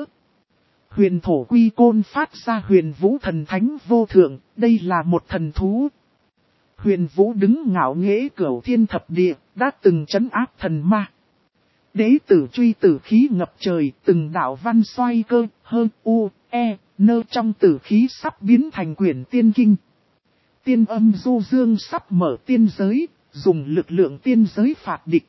Huyền thổ quy côn phát ra huyền vũ thần thánh vô thượng, đây là một thần thú. Huyền vũ đứng ngạo nghễ cửu thiên thập địa, đã từng trấn áp thần ma. Đế tử truy tử khí ngập trời, từng đạo văn xoay cơ, hơn u, e, nơ trong tử khí sắp biến thành quyển tiên kinh. Tiên âm du dương sắp mở tiên giới, dùng lực lượng tiên giới phạt địch.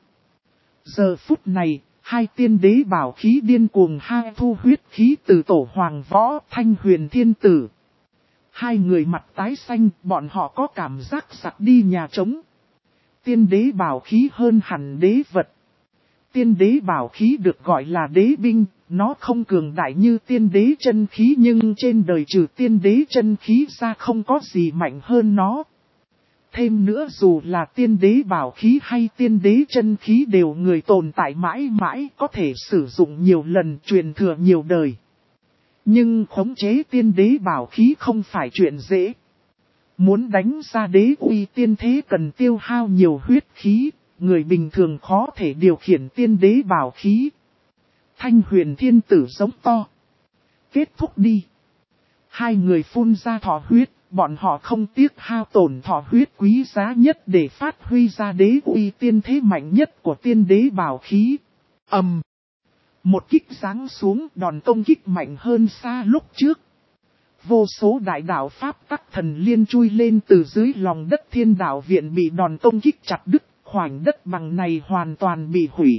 Giờ phút này, hai tiên đế bảo khí điên cuồng hai thu huyết khí từ Tổ Hoàng Võ, Thanh Huyền Thiên Tử. Hai người mặt tái xanh, bọn họ có cảm giác sặc đi nhà trống. Tiên đế bảo khí hơn hẳn đế vật. Tiên đế bảo khí được gọi là đế binh, nó không cường đại như tiên đế chân khí nhưng trên đời trừ tiên đế chân khí ra không có gì mạnh hơn nó. Thêm nữa dù là tiên đế bảo khí hay tiên đế chân khí đều người tồn tại mãi mãi có thể sử dụng nhiều lần truyền thừa nhiều đời. Nhưng khống chế tiên đế bảo khí không phải chuyện dễ. Muốn đánh ra đế uy tiên thế cần tiêu hao nhiều huyết khí, người bình thường khó thể điều khiển tiên đế bảo khí. Thanh Huyền Thiên Tử giống to. Kết thúc đi. Hai người phun ra thọ huyết, bọn họ không tiếc hao tổn thọ huyết quý giá nhất để phát huy ra đế uy tiên thế mạnh nhất của tiên đế bảo khí. Một kích giáng xuống, đòn công kích mạnh hơn xa lúc trước. Vô số đại đạo pháp tắc thần liên chui lên từ dưới lòng đất thiên đạo viện bị đòn công kích chặt đứt, khoảnh đất bằng này hoàn toàn bị hủy.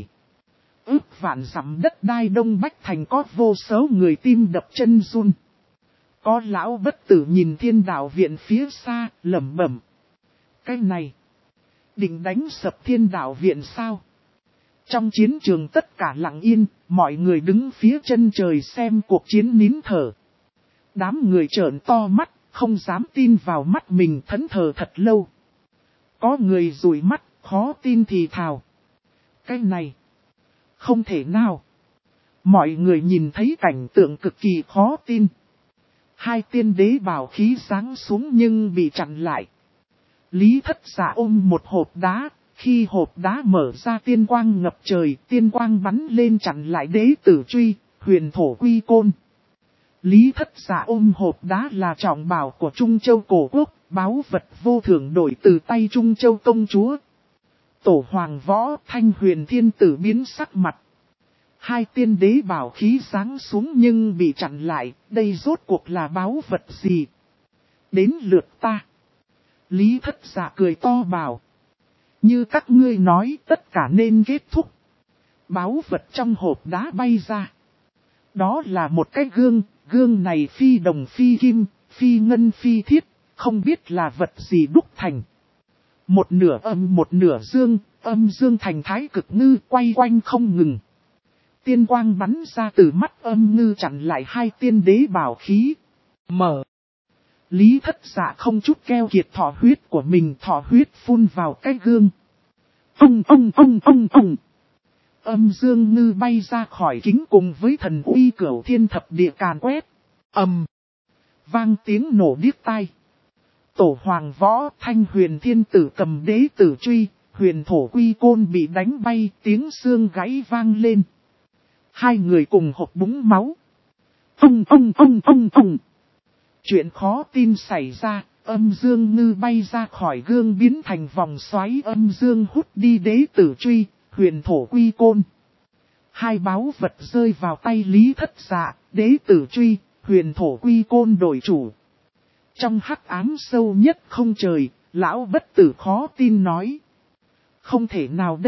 Ước vạn dặm đất đai Đông Bách Thành có vô số người tim đập chân run. Có lão bất tử nhìn thiên đạo viện phía xa, lẩm bẩm. Cái này, định đánh sập thiên đạo viện sao? Trong chiến trường tất cả lặng yên, mọi người đứng phía chân trời xem cuộc chiến nín thở. Đám người trợn to mắt, không dám tin vào mắt mình, thẫn thờ thật lâu. Có người dụi mắt, khó tin thì thào. Cái này, không thể nào. Mọi người nhìn thấy cảnh tượng cực kỳ khó tin. Hai tiên đế bảo khí giáng xuống nhưng bị chặn lại. Lý Thất Dạ ôm một hộp đá, khi hộp đá mở ra tiên quang ngập trời, tiên quang bắn lên chặn lại đế tử truy, huyền thổ quy côn. Lý Thất Dạ ôm hộp đá là trọng bảo của Trung Châu cổ quốc, báu vật vô thượng đổi từ tay Trung Châu công chúa. Tổ Hoàng Võ Thanh Huyền Thiên Tử biến sắc mặt. Hai tiên đế bảo khí giáng xuống nhưng bị chặn lại, đây rốt cuộc là báu vật gì? Đến lượt ta. Lý Thất Dạ cười to bảo. Như các ngươi nói tất cả nên kết thúc. Báu vật trong hộp đá bay ra. Đó là một cái gương, gương này phi đồng phi kim, phi ngân phi thiết, không biết là vật gì đúc thành. Một nửa âm một nửa dương, âm dương thành thái cực ngư quay quanh không ngừng. Tiên quang bắn ra từ mắt âm ngư chặn lại hai tiên đế bảo khí. Mở. Lý Thất Dạ không chút keo kiệt thọ huyết của mình, thọ huyết phun vào cái gương. Ông. Âm dương ngư bay ra khỏi kính cùng với thần uy cửu thiên thập địa càn quét. Vang tiếng nổ điếc tai. Tổ Hoàng Võ Thanh Huyền Thiên Tử cầm đế tử truy, huyền thổ quy côn bị đánh bay, tiếng xương gãy vang lên. Hai người cùng hộc búng máu. Ông. Chuyện khó tin xảy ra, âm dương ngư bay ra khỏi gương biến thành vòng xoáy, âm dương hút đi đế tử truy, huyền thổ quy côn. Hai báu vật rơi vào tay Lý Thất Dạ, đế tử truy, huyền thổ quy côn đổi chủ. Trong hắc ám sâu nhất không trời, lão bất tử khó tin nói. Không thể nào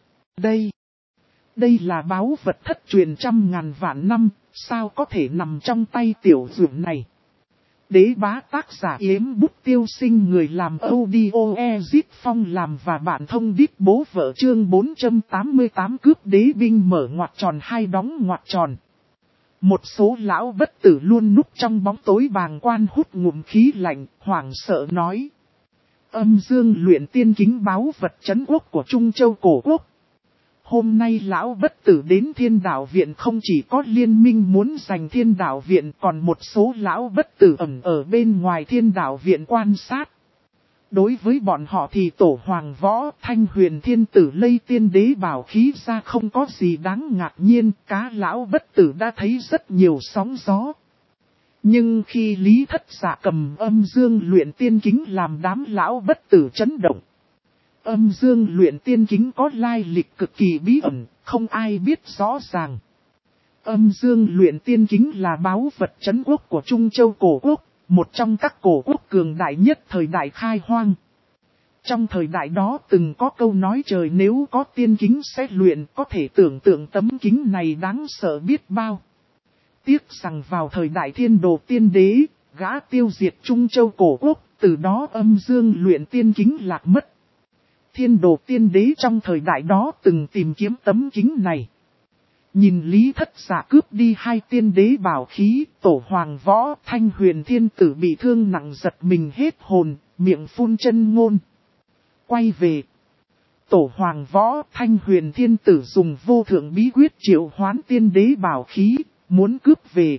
đây là báu vật thất truyền trăm ngàn vạn năm, sao có thể nằm trong tay tiểu dược này. Đế bá tác giả Yếm Bút Tiêu Sinh, người làm audio Ezit Phong làm và bạn thông điệp bố vợ, chương 488 cướp đế binh mở ngoặc tròn hai đóng ngoặc tròn. Một số lão bất tử luôn núp trong bóng tối bàng quan hút ngụm khí lạnh, hoảng sợ nói. Âm dương luyện tiên kính báu vật trấn quốc của Trung Châu cổ quốc. Hôm nay lão bất tử đến thiên đạo viện không chỉ có liên minh muốn giành thiên đạo viện, còn một số lão bất tử ẩn ở bên ngoài thiên đạo viện quan sát. Đối với bọn họ thì tổ Hoàng Võ Thanh Huyền Thiên Tử lây tiên đế bảo khí ra không có gì đáng ngạc nhiên, cá lão bất tử đã thấy rất nhiều sóng gió. Nhưng khi Lý Thất Dạ cầm âm dương luyện tiên kính làm đám lão bất tử chấn động. Âm dương luyện tiên kính có lai lịch cực kỳ bí ẩn, không ai biết rõ ràng. Âm dương luyện tiên kính là báu vật trấn quốc của Trung Châu cổ quốc, một trong các cổ quốc cường đại nhất thời đại khai hoang. Trong thời đại đó từng có câu nói trời nếu có tiên kính sẽ luyện, có thể tưởng tượng tấm kính này đáng sợ biết bao. Tiếc rằng vào thời đại thiên đồ tiên đế, gã tiêu diệt Trung Châu cổ quốc, từ đó âm dương luyện tiên kính lạc mất. Thiên đồ tiên đế trong thời đại đó từng tìm kiếm tấm kính này. Nhìn Lý Thất Dạ cướp đi hai tiên đế bảo khí, tổ Hoàng Võ Thanh Huyền Thiên Tử bị thương nặng giật mình hết hồn, miệng phun chân ngôn. Quay về. Tổ Hoàng Võ Thanh Huyền Thiên Tử dùng vô thượng bí quyết triệu hoán tiên đế bảo khí, muốn cướp về.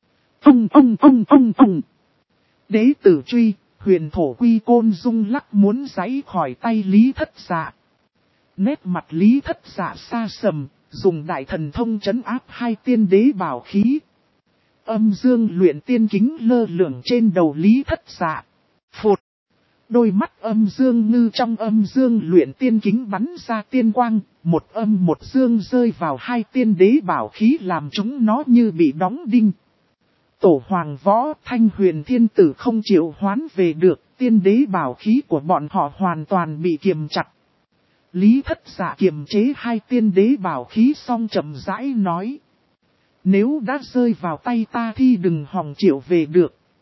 Ông. Đế tử truy, huyền thổ quy côn rung lắc muốn giãy khỏi tay Lý Thất Dạ. Nét mặt Lý Thất Dạ xa sầm, dùng đại thần thông trấn áp hai tiên đế bảo khí. Âm dương luyện tiên kính lơ lửng trên đầu Lý Thất Dạ. Phụt! Đôi mắt âm dương ngư trong âm dương luyện tiên kính bắn ra tiên quang, một âm một dương rơi vào hai tiên đế bảo khí làm chúng nó như bị đóng đinh. Tổ Hoàng Võ Thanh Huyền Thiên Tử không chịu hoán về được, tiên đế bảo khí của bọn họ hoàn toàn bị kiềm chặt. Lý Thất Dạ kiềm chế hai tiên đế bảo khí xong chậm rãi nói. Nếu đã rơi vào tay ta thì đừng hòng chịu về được.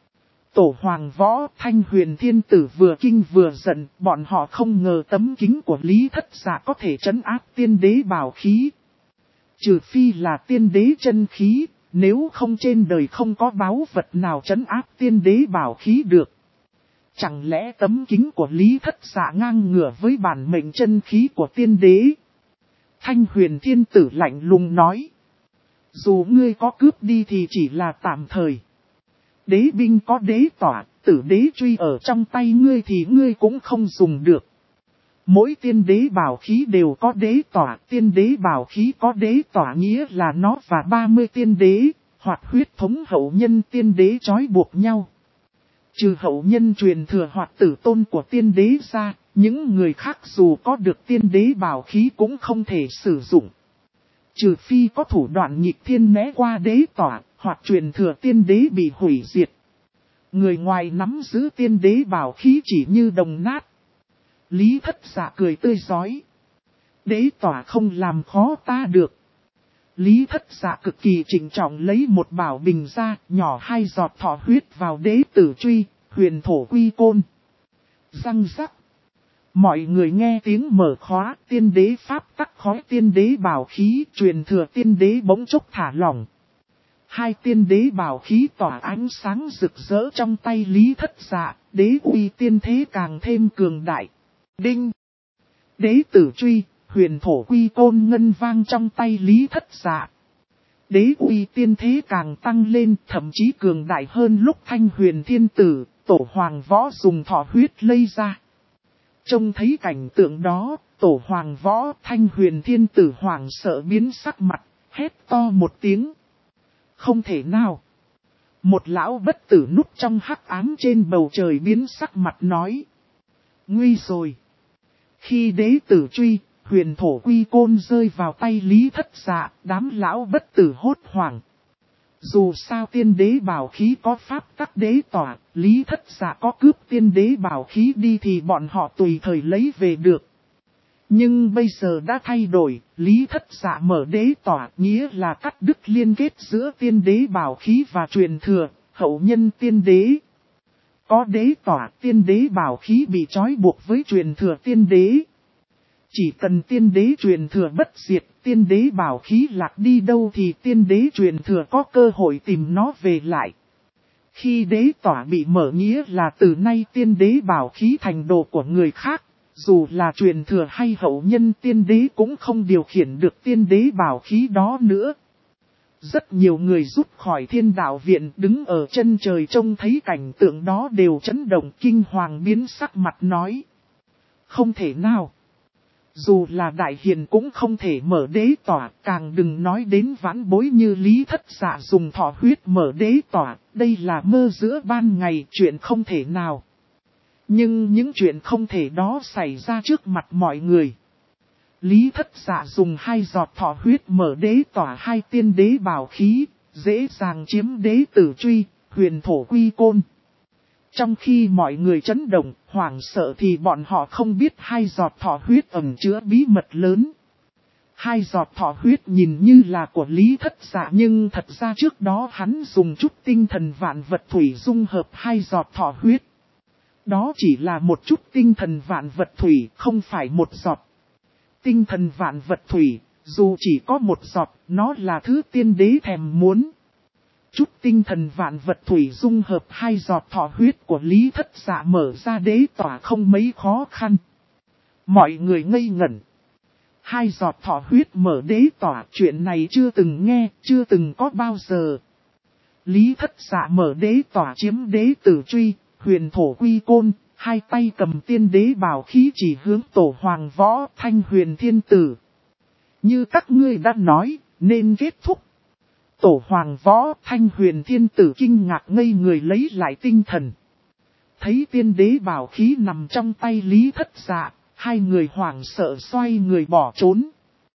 Tổ Hoàng Võ, Thanh Huyền Thiên Tử vừa kinh vừa giận, bọn họ không ngờ tấm kính của Lý Thất Dạ có thể trấn áp tiên đế bảo khí. Trừ phi là tiên đế chân khí, nếu không trên đời không có báu vật nào trấn áp tiên đế bảo khí được. Chẳng lẽ tấm kính của Lý Thất Dạ ngang ngửa với bản mệnh chân khí của tiên đế? Thanh Huyền Thiên Tử lạnh lùng nói. Dù ngươi có cướp đi thì chỉ là tạm thời. Đế binh có đế tỏa, tử đế truy ở trong tay ngươi thì ngươi cũng không dùng được. Mỗi tiên đế bảo khí đều có đế tỏa, tiên đế bảo khí có đế tỏa nghĩa là nó và 30 tiên đế, hoặc huyết thống hậu nhân tiên đế trói buộc nhau. Trừ hậu nhân truyền thừa hoặc tử tôn của tiên đế ra, những người khác dù có được tiên đế bảo khí cũng không thể sử dụng. Trừ phi có thủ đoạn nghịch thiên né qua đế tỏa, hoặc truyền thừa tiên đế bị hủy diệt. Người ngoài nắm giữ tiên đế bảo khí chỉ như đồng nát. Lý Thất Dạ cười tươi rói. Đế tỏa không làm khó ta được. Lý Thất Dạ cực kỳ trịnh trọng lấy một bảo bình ra, nhỏ 2 giọt thọ huyết vào đế tử truy, huyền thổ quy côn. Răng rắc. Mọi người nghe tiếng mở khóa, tiên đế pháp tắc khói tiên đế bảo khí, truyền thừa tiên đế bỗng chốc thả lỏng. 2 tiên đế bảo khí tỏa ánh sáng rực rỡ trong tay Lý Thất Dạ, đế uy tiên thế càng thêm cường đại. Đinh! Đế tử truy, huyền thổ quy côn ngân vang trong tay Lý Thất Dạ. Đế uy tiên thế càng tăng lên, thậm chí cường đại hơn lúc Thanh Huyền Thiên Tử, Tổ Hoàng Võ dùng thọ huyết lây ra. Trông thấy cảnh tượng đó, Tổ Hoàng Võ, Thanh Huyền Thiên Tử hoảng sợ biến sắc mặt, hét to một tiếng. Không thể nào! Một lão bất tử núp trong hắc ám trên bầu trời biến sắc mặt nói. Nguy rồi! Khi đế tử truy, huyền thổ quy côn rơi vào tay Lý Thất Dạ, đám lão bất tử hốt hoảng. Dù sao tiên đế bảo khí có pháp tắc đế tỏa, Lý Thất Dạ có cướp tiên đế bảo khí đi thì bọn họ tùy thời lấy về được. Nhưng bây giờ đã thay đổi, Lý Thất Dạ mở đế tỏa nghĩa là cắt đứt liên kết giữa tiên đế bảo khí và truyền thừa, hậu nhân tiên đế. Có đế tỏa tiên đế bảo khí bị trói buộc với truyền thừa tiên đế. Chỉ cần tiên đế truyền thừa bất diệt, tiên đế bảo khí lạc đi đâu thì tiên đế truyền thừa có cơ hội tìm nó về lại. Khi đế tỏa bị mở nghĩa là từ nay tiên đế bảo khí thành đồ của người khác, dù là truyền thừa hay hậu nhân tiên đế cũng không điều khiển được tiên đế bảo khí đó nữa. Rất nhiều người rút khỏi thiên đạo viện đứng ở chân trời trông thấy cảnh tượng đó đều chấn động kinh hoàng biến sắc mặt nói. Không thể nào! Dù là đại hiền cũng không thể mở đế tỏa, càng đừng nói đến vãn bối như Lý Thất Dạ dùng thọ huyết mở đế tỏa, đây là mơ giữa ban ngày, chuyện không thể nào. Nhưng những chuyện không thể đó xảy ra trước mặt mọi người. Lý Thất Dạ dùng 2 giọt thọ huyết mở đế tỏa 2 tiên đế bảo khí, dễ dàng chiếm đế tử truy, huyền thổ quy côn. Trong khi mọi người chấn động, hoảng sợ thì bọn họ không biết 2 giọt thọ huyết ẩn chứa bí mật lớn. 2 giọt thọ huyết nhìn như là của Lý Thất Dạ nhưng thật ra trước đó hắn dùng chút tinh thần vạn vật thủy dung hợp 2 giọt thọ huyết. Đó chỉ là một chút tinh thần vạn vật thủy, không phải một giọt. Tinh thần vạn vật thủy, dù chỉ có một giọt, nó là thứ tiên đế thèm muốn. Chút tinh thần vạn vật thủy dung hợp 2 giọt thọ huyết của Lý Thất Dạ mở ra đế tỏa không mấy khó khăn. Mọi người ngây ngẩn. 2 giọt thọ huyết mở đế tỏa, chuyện này chưa từng nghe, chưa từng có bao giờ. Lý Thất Dạ mở đế tỏa chiếm đế tử truy, huyền thổ quy côn, 2 tay cầm tiên đế bảo khí chỉ hướng Tổ Hoàng Võ, Thanh Huyền Thiên Tử. Như các ngươi đã nói, nên kết thúc. Tổ Hoàng Võ, Thanh Huyền Thiên Tử kinh ngạc ngây người lấy lại tinh thần. Thấy tiên đế bảo khí nằm trong tay Lý Thất Dạ, 2 người hoảng sợ xoay người bỏ trốn.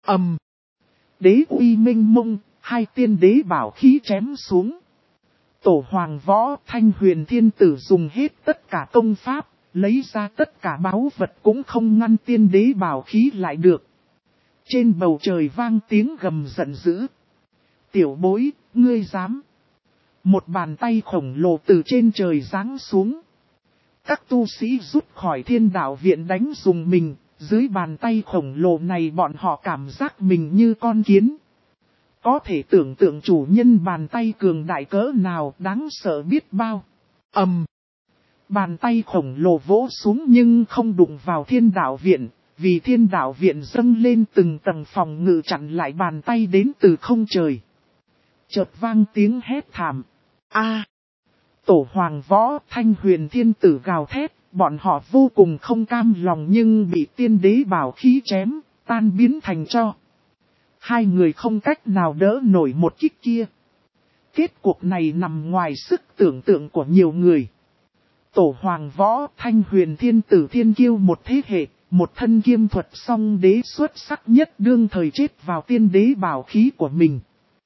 Đế uy minh mông, 2 tiên đế bảo khí chém xuống. Tổ Hoàng Võ, Thanh Huyền Thiên Tử dùng hết tất cả công pháp, lấy ra tất cả báu vật cũng không ngăn tiên đế bảo khí lại được. Trên bầu trời vang tiếng gầm giận dữ. Tiểu bối, ngươi dám. Một bàn tay khổng lồ từ trên trời giáng xuống. Các tu sĩ rút khỏi thiên đạo viện đánh dùng mình, dưới bàn tay khổng lồ này bọn họ cảm giác mình như con kiến. Có thể tưởng tượng chủ nhân bàn tay cường đại cỡ nào đáng sợ biết bao. Bàn tay khổng lồ vỗ xuống nhưng không đụng vào thiên đạo viện, vì thiên đạo viện dâng lên từng tầng phòng ngự chặn lại bàn tay đến từ không trời. Chợt vang tiếng hét thảm. Tổ Hoàng Võ, Thanh Huyền Thiên Tử gào thét, bọn họ vô cùng không cam lòng nhưng bị tiên đế bảo khí chém, tan biến thành tro. Hai người không cách nào đỡ nổi một kích kia. Kết cuộc này nằm ngoài sức tưởng tượng của nhiều người. Tổ Hoàng Võ, Thanh Huyền Thiên Tử thiên kiêu một thế hệ, một thân kiêm thuật song đế xuất sắc nhất đương thời chết vào tiên đế bảo khí của mình.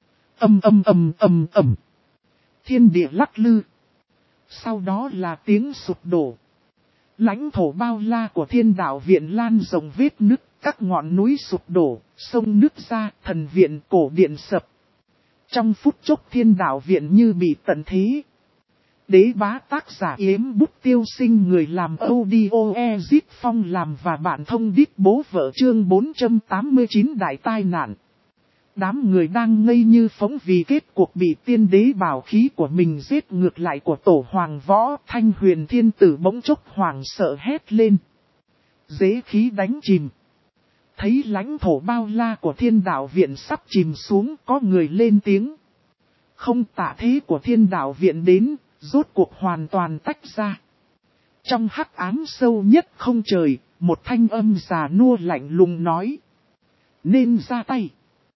Thiên địa lắc lư. Sau đó là tiếng sụp đổ. Lãnh thổ bao la của thiên đạo viện lan rộng vết nứt, các ngọn núi sụp đổ, sông nứt ra, thần viện cổ điện sập. Trong phút chốc thiên đạo viện như bị tận thế. Đế bá tác giả Yếm Bút Tiêu Sinh, người làm audio Ezit Phong làm và bạn thông đít bố vợ chương 489 đại tai nạn. Đám người đang ngây như phóng vì kết cuộc bị tiên đế bảo khí của mình giết ngược lại của Tổ Hoàng Võ. Thanh Huyền Thiên Tử bỗng chốc hoàng sợ hét lên. Dế khí đánh chìm. Thấy lãnh thổ bao la của thiên đạo viện sắp chìm xuống, có người lên tiếng. Không, tạ thế của thiên đạo viện đến, rốt cuộc hoàn toàn tách ra. Trong hắc ám sâu nhất không trời, một thanh âm già nua lạnh lùng nói. Nên ra tay.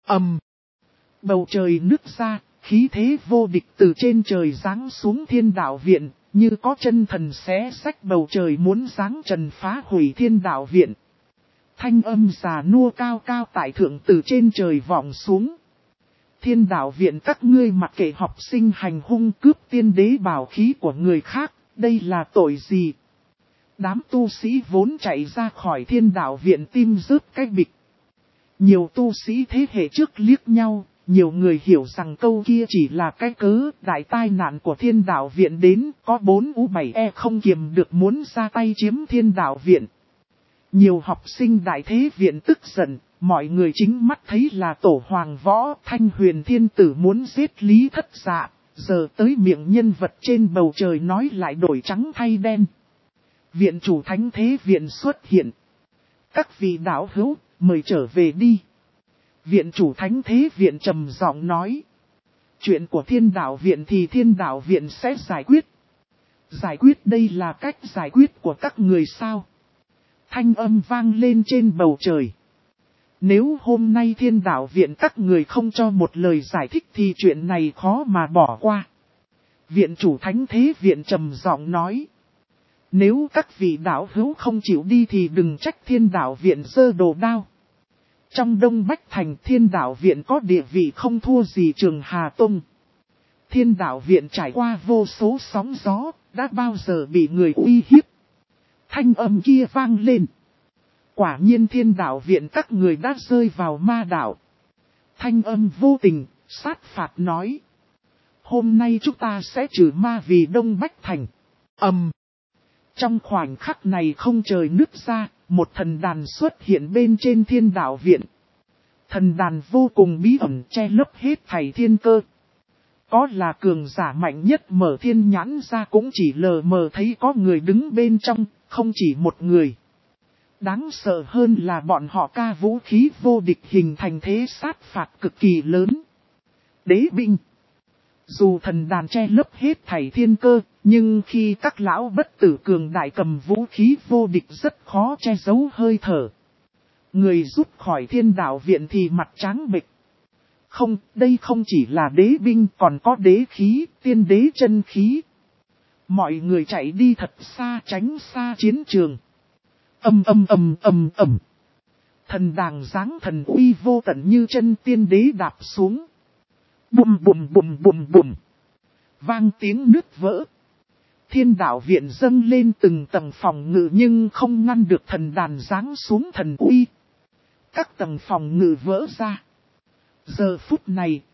Bầu trời nứt ra, khí thế vô địch từ trên trời giáng xuống thiên đạo viện, như có chân thần xé xách bầu trời muốn giáng trần phá hủy thiên đạo viện. Thanh âm già nua cao cao tại thượng từ trên trời vọng xuống. Thiên đạo viện các ngươi mặc kệ học sinh hành hung cướp tiên đế bảo khí của người khác, đây là tội gì? Đám tu sĩ vốn chạy ra khỏi thiên đạo viện tim rớt cái bịch. Nhiều tu sĩ thế hệ trước liếc nhau, nhiều người hiểu rằng câu kia chỉ là cái cớ đại tai nạn của thiên đạo viện đến, có 4U7E không kiềm được muốn ra tay chiếm thiên đạo viện. Nhiều học sinh đại thế viện tức giận, mọi người chính mắt thấy là Tổ Hoàng Võ, Thanh Huyền Thiên Tử muốn giết Lý Thất Dạ, giờ tới miệng nhân vật trên bầu trời nói lại đổi trắng thay đen. Viện chủ Thánh Thế Viện xuất hiện. Các vị đạo hữu, mời trở về đi. Viện chủ Thánh Thế Viện trầm giọng nói. Chuyện của thiên đạo viện thì thiên đạo viện sẽ giải quyết. Giải quyết đây là cách giải quyết của các người sao? Thanh âm vang lên trên bầu trời. Nếu hôm nay thiên đạo viện các người không cho một lời giải thích thì chuyện này khó mà bỏ qua. Viện chủ Thánh Thế Viện trầm giọng nói. Nếu các vị đạo hữu không chịu đi thì đừng trách thiên đạo viện giơ đồ đao. Trong Đông Bách Thành thiên đạo viện có địa vị không thua gì Trường Hà Tông. Thiên đạo viện trải qua vô số sóng gió, đã bao giờ bị người uy hiếp. Thanh âm kia vang lên. Quả nhiên thiên đạo viện các người đã rơi vào ma đạo. Thanh âm vô tình, sát phạt nói. Hôm nay chúng ta sẽ trừ ma vì Đông Bách Thành. Trong khoảnh khắc này không trời nứt ra, một thần đàn xuất hiện bên trên thiên đạo viện. Thần đàn vô cùng bí ẩn che lấp hết thảy thiên cơ. Có là cường giả mạnh nhất mở thiên nhãn ra cũng chỉ lờ mờ thấy có người đứng bên trong, không chỉ một người. Đáng sợ hơn là bọn họ ca vũ khí vô địch hình thành thế sát phạt cực kỳ lớn. Đế binh. Dù thần đàn che lấp hết thảy thiên cơ, nhưng khi các lão bất tử cường đại cầm vũ khí vô địch rất khó che giấu hơi thở. Người rút khỏi thiên đạo viện thì mặt trắng bệch. Không, đây không chỉ là đế binh còn có đế khí, tiên đế chân khí. Mọi người chạy đi thật xa tránh xa chiến trường. Thần đàng giáng thần uy vô tận như chân tiên đế đạp xuống. Bùm bùm bùm bùm bùm. Vang tiếng nứt vỡ. Thiên đạo viện dâng lên từng tầng phòng ngự nhưng không ngăn được thần đàn giáng xuống thần uy. Các tầng phòng ngự vỡ ra. Giờ phút này,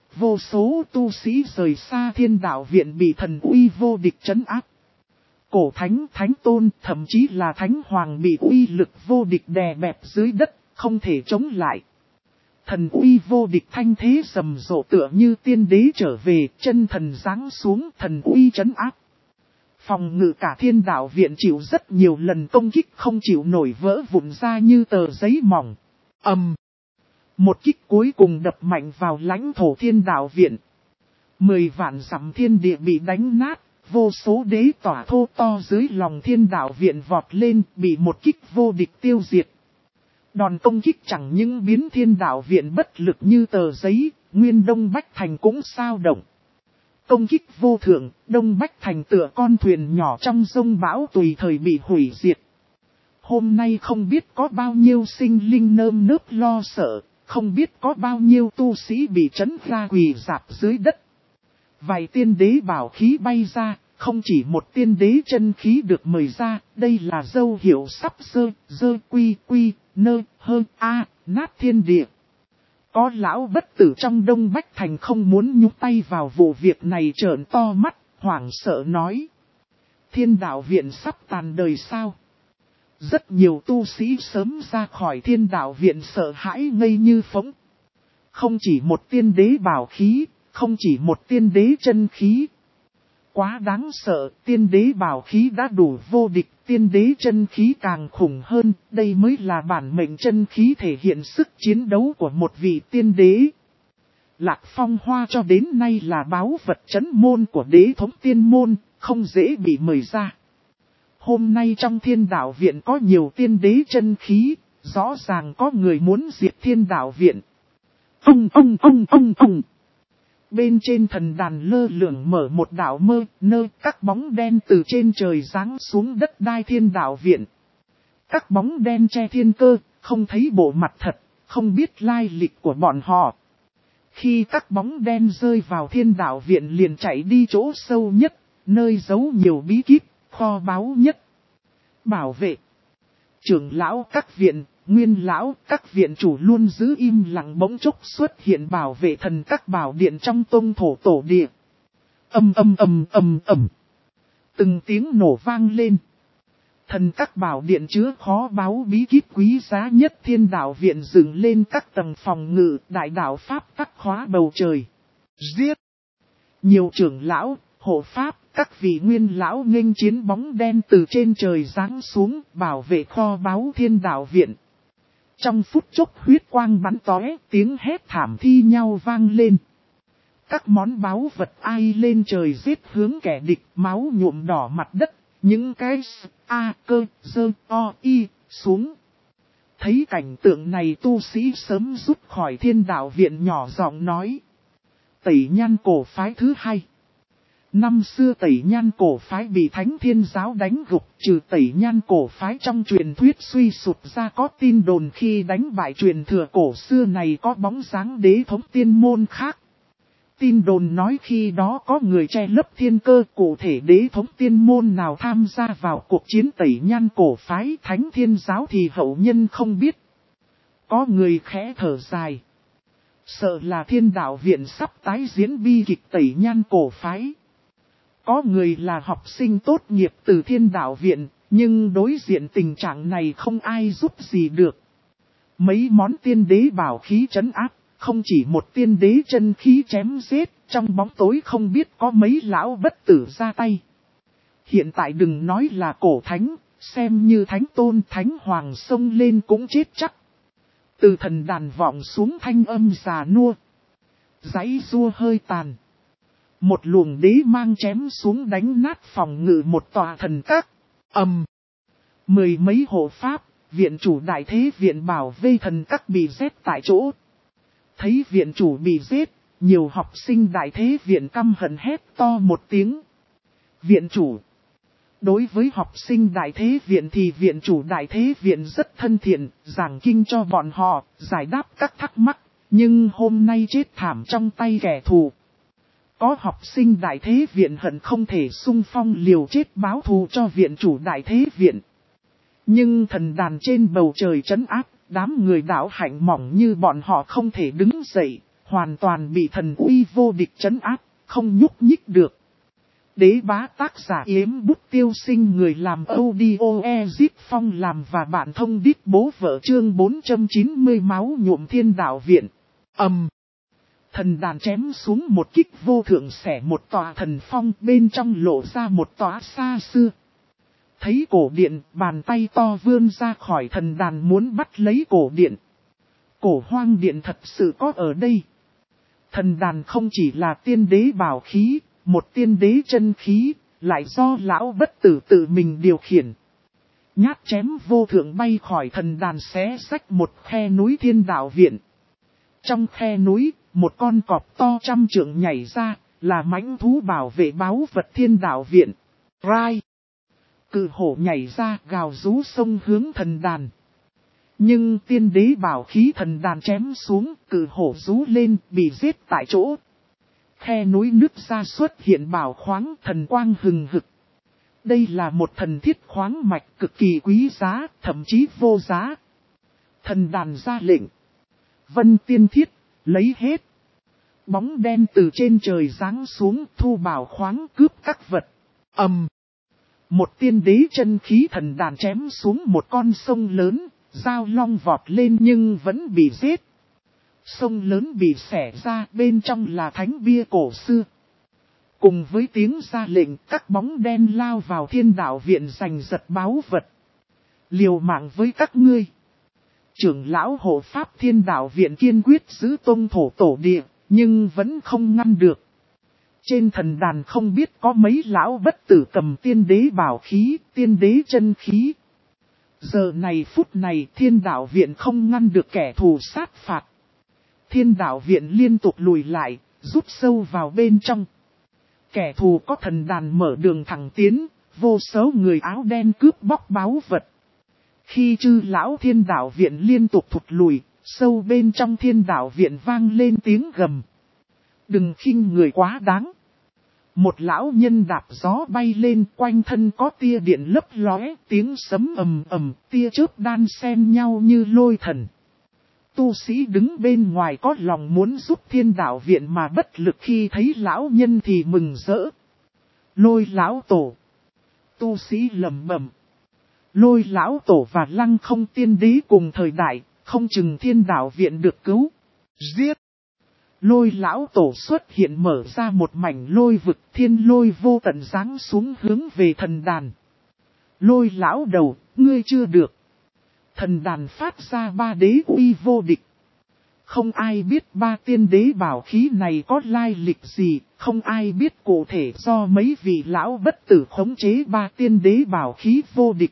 vô số tu sĩ rời xa Thiên Đạo Viện bị thần uy vô địch trấn áp. Cổ thánh, thánh tôn, thậm chí là thánh hoàng bị uy lực vô địch đè bẹp dưới đất, không thể chống lại. Thần uy vô địch thanh thế rầm rộ tựa như tiên đế trở về, chân thần giáng xuống, thần uy trấn áp. Phòng ngự cả Thiên Đạo Viện chịu rất nhiều lần công kích không chịu nổi, vỡ vụn ra như tờ giấy mỏng. Một kích cuối cùng đập mạnh vào lãnh thổ Thiên Đạo Viện. 10 vạn dặm thiên địa bị đánh nát, vô số đế tỏa thô to dưới lòng Thiên Đạo Viện vọt lên, bị một kích vô địch tiêu diệt. Đòn công kích chẳng những biến Thiên Đạo Viện bất lực như tờ giấy, nguyên Đông Bách Thành cũng sao động. Công kích vô thượng, Đông Bách Thành tựa con thuyền nhỏ trong giông bão tùy thời bị hủy diệt. Hôm nay không biết có bao nhiêu sinh linh nơm nớp lo sợ, không biết có bao nhiêu tu sĩ bị trấn ra quỳ rạp dưới đất. Vài tiên đế bảo khí bay ra, không chỉ một tiên đế chân khí được mời ra, đây là dấu hiệu sắp quy, nát thiên địa. Có lão bất tử trong Đông Bách Thành không muốn nhúc tay vào vụ việc này, trợn to mắt, hoảng sợ nói. Thiên Đạo Viện sắp tàn đời sao? Rất nhiều tu sĩ sớm ra khỏi Thiên Đạo Viện sợ hãi ngây như phỗng. Không chỉ một tiên đế bảo khí, không chỉ một tiên đế chân khí. Quá đáng sợ, tiên đế bảo khí đã đủ vô địch, tiên đế chân khí càng khủng hơn, đây mới là bản mệnh chân khí thể hiện sức chiến đấu của một vị tiên đế. Lạc Phong Hoa cho đến nay là báu vật trấn môn của đế thống tiên môn, không dễ bị mời ra. Hôm nay trong Thiên Đạo Viện có nhiều tiên đế chân khí, rõ ràng có người muốn diệt Thiên Đạo Viện. Bên trên thần đàn lơ lửng mở một đạo mơ, các bóng đen từ trên trời giáng xuống đất đai Thiên Đạo Viện. Các bóng đen che thiên cơ, không thấy bộ mặt thật, không biết lai lịch của bọn họ. Khi các bóng đen rơi vào Thiên Đạo Viện liền chạy đi chỗ sâu nhất, nơi giấu nhiều bí kíp, kho báu nhất. Bảo vệ. Trưởng lão các viện, nguyên lão các viện chủ luôn giữ im lặng, bỗng chốc xuất hiện bảo vệ thần các bảo điện trong tông thổ tổ địa. Từng tiếng nổ vang lên. Thần các bảo điện chứa khó báu bí kíp quý giá nhất Thiên Đạo Viện dựng lên các tầng phòng ngự, đại đạo pháp tắc khóa bầu trời. Giết! Nhiều trưởng lão, hộ pháp, các vị nguyên lão nghênh chiến bóng đen từ trên trời giáng xuống, bảo vệ kho báu Thiên Đạo Viện. Trong phút chốc huyết quang bắn tóe, tiếng hét thảm thi nhau vang lên. Các món báu vật ai lên trời giết hướng kẻ địch, máu nhuộm đỏ mặt đất, những cái xuống. Thấy cảnh tượng này tu sĩ sớm rút khỏi Thiên Đạo Viện nhỏ giọng nói. Tẩy Nhan cổ phái thứ hai. Năm xưa Tẩy Nhan cổ phái bị Thánh Thiên Giáo đánh gục, trừ Tẩy Nhan cổ phái trong truyền thuyết suy sụp ra có tin đồn khi đánh bại truyền thừa cổ xưa này có bóng dáng đế thống tiên môn khác. Tin đồn nói khi đó có người che lấp thiên cơ, cụ thể đế thống tiên môn nào tham gia vào cuộc chiến Tẩy Nhan cổ phái Thánh Thiên Giáo thì hậu nhân không biết. Có người khẽ thở dài. Sợ là Thiên Đạo Viện sắp tái diễn bi kịch Tẩy Nhan cổ phái. Có người là học sinh tốt nghiệp từ Thiên Đạo Viện, nhưng đối diện tình trạng này không ai giúp gì được. Mấy món tiên đế bảo khí trấn áp, không chỉ một tiên đế chân khí chém giết, trong bóng tối không biết có mấy lão bất tử ra tay. Hiện tại đừng nói là cổ thánh, xem như thánh tôn thánh hoàng xông lên cũng chết chắc. Từ thần đàn vọng xuống thanh âm già nua. Giấy rua hơi tàn. Một luồng đế mang chém xuống đánh nát phòng ngự một tòa thần các. Mười mấy hộ pháp, viện chủ đại thế viện bảo vệ thần các bị giết tại chỗ. Thấy viện chủ bị giết, nhiều học sinh đại thế viện căm hận hét to một tiếng. Viện chủ. Đối với học sinh đại thế viện thì viện chủ đại thế viện rất thân thiện, giảng kinh cho bọn họ, giải đáp các thắc mắc, nhưng hôm nay chết thảm trong tay kẻ thù. Có học sinh đại thế viện hận không thể xung phong liều chết báo thù cho viện chủ đại thế viện. Nhưng thần đàn trên bầu trời trấn áp, đám người đạo hạnh mỏng như bọn họ không thể đứng dậy, hoàn toàn bị thần uy vô địch trấn áp, không nhúc nhích được. Đế bá tác giả Yếm Bút Tiêu Sinh, người làm audio Ezip Phong làm và bạn thông đít bố vợ, chương 490 máu nhuộm thiên đạo viện. Thần đàn chém xuống một kích vô thượng, xẻ một tòa thần phong, bên trong lộ ra một tòa xa xưa. Thấy cổ điện, bàn tay to vươn ra khỏi thần đàn muốn bắt lấy cổ điện. Cổ hoang điện thật sự có ở đây. Thần đàn không chỉ là tiên đế bảo khí, một tiên đế chân khí, lại do lão bất tử tự mình điều khiển. Nhát chém vô thượng bay khỏi thần đàn, xé xách một khe núi thiên đạo viện. Trong khe núi, một con cọp to 100 trượng nhảy ra, là mãnh thú bảo vệ báu vật thiên đạo viện. Rai! Cự hổ nhảy ra, gào rú xông hướng thần đàn. Nhưng tiên đế bảo khí thần đàn chém xuống, cự hổ rú lên, bị giết tại chỗ. Khe núi nứt ra, xuất hiện bảo khoáng, thần quang hừng hực. Đây là một thần thiết khoáng mạch cực kỳ quý giá, thậm chí vô giá. Thần đàn ra lệnh. Vân tiên thiết, lấy hết. Bóng đen từ trên trời giáng xuống, thu bảo khoáng, cướp các vật. Một tiên đế chân khí thần đàn chém xuống một con sông lớn, dao long vọt lên nhưng vẫn bị giết. Sông lớn bị xẻ ra, bên trong là thánh bia cổ xưa. Cùng với tiếng ra lệnh, các bóng đen lao vào thiên đạo viện giành giật báu vật. Liều mạng với các ngươi. Trưởng lão hộ pháp thiên đạo viện kiên quyết giữ tôn thổ tổ địa, nhưng vẫn không ngăn được. Trên thần đàn không biết có mấy lão bất tử cầm tiên đế bảo khí, tiên đế chân khí. Giờ này phút này thiên đạo viện không ngăn được kẻ thù sát phạt. Thiên đạo viện liên tục lùi lại, rút sâu vào bên trong. Kẻ thù có thần đàn mở đường thẳng tiến, vô số người áo đen cướp bóc báu vật. Khi chư lão thiên đạo viện liên tục thụt lùi, sâu bên trong thiên đạo viện vang lên tiếng gầm. Đừng khinh người quá đáng. Một lão nhân đạp gió bay lên, quanh thân có tia điện lấp lóe, tiếng sấm ầm ầm, tia chớp đan xen nhau như lôi thần. Tu sĩ đứng bên ngoài có lòng muốn giúp thiên đạo viện mà bất lực, khi thấy lão nhân thì mừng rỡ. Lôi lão tổ. Tu sĩ lẩm bẩm. Lôi lão tổ và Lăng Không tiên đế cùng thời đại, không chừng thiên đạo viện được cứu. Giết! Lôi lão tổ xuất hiện, mở ra một mảnh lôi vực, thiên lôi vô tận giáng xuống hướng về thần đàn. Lôi lão đầu, ngươi chưa được. Thần đàn phát ra 3 đế uy vô địch. Không ai biết 3 tiên đế bảo khí này có lai lịch gì, không ai biết cụ thể do mấy vị lão bất tử khống chế 3 tiên đế bảo khí vô địch.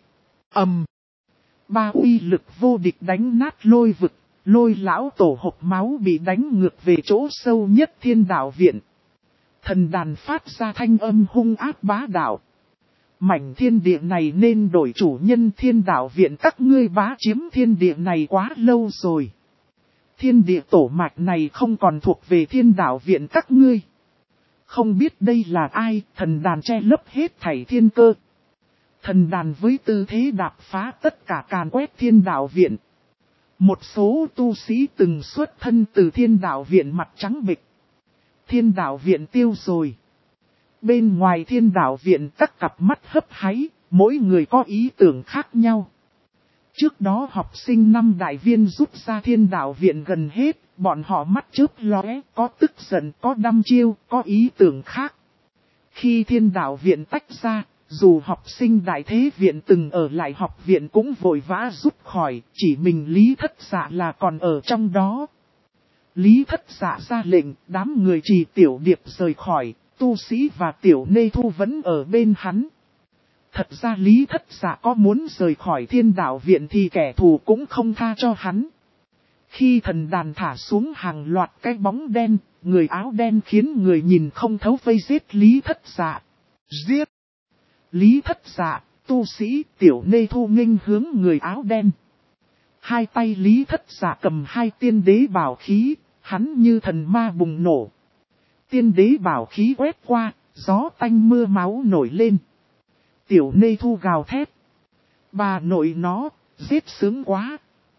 3 uy lực vô địch đánh nát lôi vực. Lôi lão tổ hộc máu bị đánh ngược về chỗ sâu nhất thiên đạo viện. Thần đàn phát ra thanh âm hung ác bá đạo. Mảnh thiên địa này nên đổi chủ nhân, thiên đạo viện các ngươi bá chiếm thiên địa này quá lâu rồi. Thiên địa tổ mạch này không còn thuộc về thiên đạo viện các ngươi. Không biết đây là ai, thần đàn che lấp hết thảy thiên cơ. Thần đàn với tư thế đạp phá tất cả càn quét thiên đạo viện. Một số tu sĩ từng xuất thân từ thiên đạo viện mặt trắng bệch. Thiên đạo viện tiêu rồi. Bên ngoài thiên đạo viện các cặp mắt hấp háy, mỗi người có ý tưởng khác nhau. Trước đó học sinh năm đại viên rút ra thiên đạo viện gần hết, bọn họ mắt chớp lóe, có tức giận, có đăm chiêu, có ý tưởng khác. Khi thiên đạo viện tách ra, dù học sinh đại thế viện từng ở lại học viện cũng vội vã rút khỏi, chỉ mình Lý Thất Dạ là còn ở trong đó. Lý Thất Dạ ra lệnh, đám người Trì Tiểu Điệp rời khỏi, tu sĩ và Tiểu Nê Thu vẫn ở bên hắn. Thật ra Lý Thất Dạ có muốn rời khỏi thiên đạo viện thì kẻ thù cũng không tha cho hắn. Khi thần đàn thả xuống hàng loạt cái bóng đen, người áo đen khiến người nhìn không thấu vây giết Lý Thất Dạ. Giết! Lý Thất Dạ, tu sĩ Tiểu Nê Thu nghênh hướng người áo đen. Hai tay Lý Thất Dạ cầm 2 tiên đế bảo khí, hắn như thần ma bùng nổ. Tiên đế bảo khí quét qua, gió tanh mưa máu nổi lên. Tiểu Nê Thu gào thét. Bà nội nó, giết sướng quá.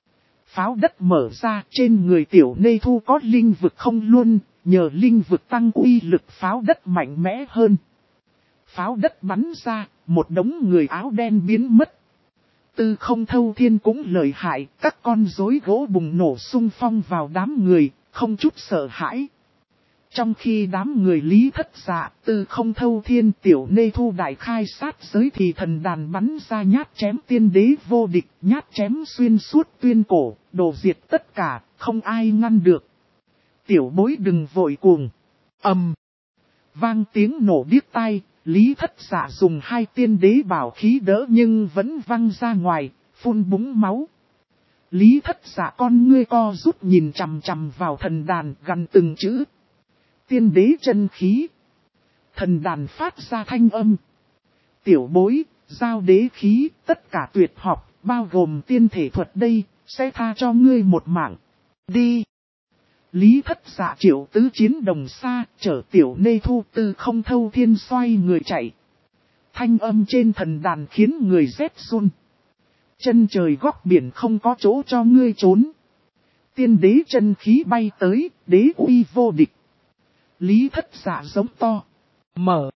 Pháo đất mở ra, trên người Tiểu Nê Thu có linh vực không luôn, nhờ linh vực tăng uy lực pháo đất mạnh mẽ hơn. Pháo đất bắn ra, một đống người áo đen biến mất. Tư Không Thâu Thiên cũng lợi hại, các con rối gỗ bùng nổ xung phong vào đám người, không chút sợ hãi. Trong khi đám người Lý Thất Dạ, Tư Không Thâu Thiên, Tiểu Nê Thu đại khai sát giới thì thần đàn bắn ra nhát chém tiên đế vô địch, nhát chém xuyên suốt tuyên cổ, đổ diệt tất cả, không ai ngăn được. Tiểu bối đừng vội cuồng. Vang tiếng nổ điếc tai, Lý Thất Dạ dùng 2 tiên đế bảo khí đỡ nhưng vẫn văng ra ngoài, phun búng máu. Lý Thất Dạ con ngươi co rút nhìn chằm chằm vào thần đàn gần từng chữ. Tiên đế chân khí. Thần đàn phát ra thanh âm. Tiểu bối, giao đế khí, tất cả tuyệt học, bao gồm tiên thể thuật đây, sẽ tha cho ngươi một mạng. Đi. Lý Thất Dạ triệu tứ chiến đồng xa, chở Tiểu Nê Thu, Tư Không Thâu Thiên xoay người chạy. Thanh âm trên thần đàn khiến người rét run. Chân trời góc biển không có chỗ cho ngươi trốn. Tiên đế chân khí bay tới, đế uy vô địch. Lý Thất Dạ giống to. Mở.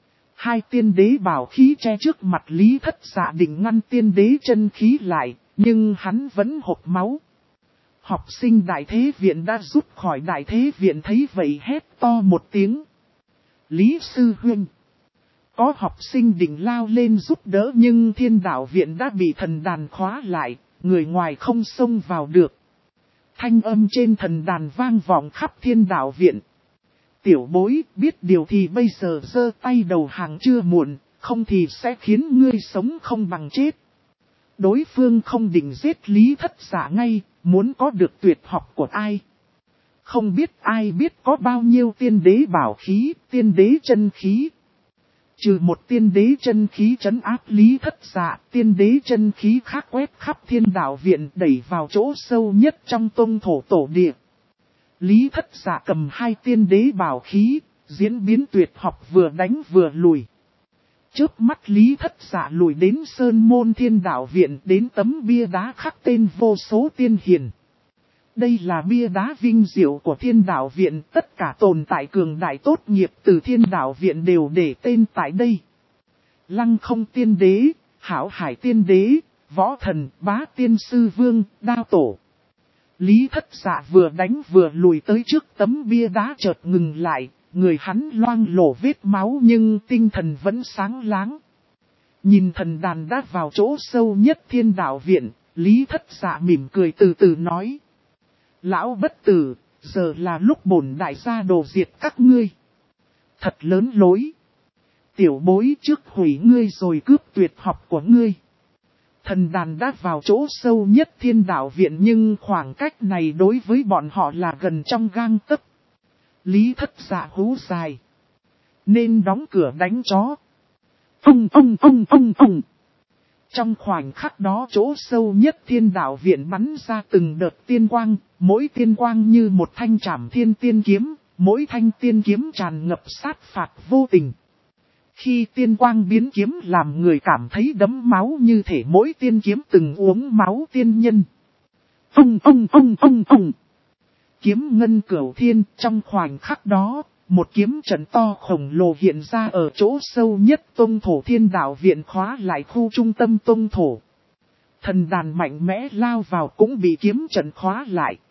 2 tiên đế bảo khí che trước mặt Lý Thất Dạ định ngăn tiên đế chân khí lại, nhưng hắn vẫn hộc máu. Học sinh đại thế viện đã rút khỏi đại thế viện thấy vậy hét to một tiếng. Lý sư huynh. Có học sinh định lao lên giúp đỡ nhưng thiên đạo viện đã bị thần đàn khóa lại, người ngoài không xông vào được. Thanh âm trên thần đàn vang vọng khắp thiên đạo viện. Tiểu bối biết điều thì bây giờ giơ tay đầu hàng chưa muộn, không thì sẽ khiến ngươi sống không bằng chết. Đối phương không định giết Lý Thất Dạ ngay, muốn có được tuyệt học của ai. Không biết ai biết có bao nhiêu tiên đế bảo khí, tiên đế chân khí. Trừ một tiên đế chân khí trấn áp Lý Thất Dạ, tiên đế chân khí khác quét khắp thiên đạo viện đẩy vào chỗ sâu nhất trong tông thổ tổ địa. Lý Thất Dạ cầm 2 tiên đế bảo khí, diễn biến tuyệt học vừa đánh vừa lùi. Chớp mắt Lý Thất Dạ lùi đến Sơn Môn Thiên Đạo Viện, đến tấm bia đá khắc tên vô số tiên hiền. Đây là bia đá vinh diệu của Thiên Đạo Viện, tất cả tồn tại cường đại tốt nghiệp từ Thiên Đạo Viện đều để tên tại đây. Lăng Không Tiên Đế, Hảo Hải Tiên Đế, Võ Thần, Bá Tiên Sư Vương, Đao Tổ. Lý Thất Dạ vừa đánh vừa lùi tới trước tấm bia đá chợt ngừng lại, người hắn loang lổ vết máu nhưng tinh thần vẫn sáng láng. Nhìn thần đàn đã vào chỗ sâu nhất Thiên Đạo Viện, Lý Thất Dạ mỉm cười từ từ nói. Lão bất tử, giờ là lúc bổn đại gia đồ diệt các ngươi. Thật lớn lối. Tiểu bối trước hủy ngươi rồi cướp tuyệt học của ngươi. Thần đàn đã vào chỗ sâu nhất Thiên Đạo Viện nhưng khoảng cách này đối với bọn họ là gần trong gang tấc. Lý Thất Dạ hú dài. Nên đóng cửa đánh chó. Ông. Trong khoảnh khắc đó chỗ sâu nhất Thiên Đạo Viện bắn ra từng đợt tiên quang, mỗi tiên quang như một thanh trảm thiên tiên kiếm, mỗi thanh tiên kiếm tràn ngập sát phạt vô tình. Khi tiên quang biến kiếm làm người cảm thấy đẫm máu như thể mỗi tiên kiếm từng uống máu tiên nhân. Ông. Kiếm ngân cửu thiên, trong khoảnh khắc đó, một kiếm trận to khổng lồ hiện ra ở chỗ sâu nhất tông thổ Thiên Đạo Viện khóa lại khu trung tâm tông thổ. Thần đàn mạnh mẽ lao vào cũng bị kiếm trận khóa lại.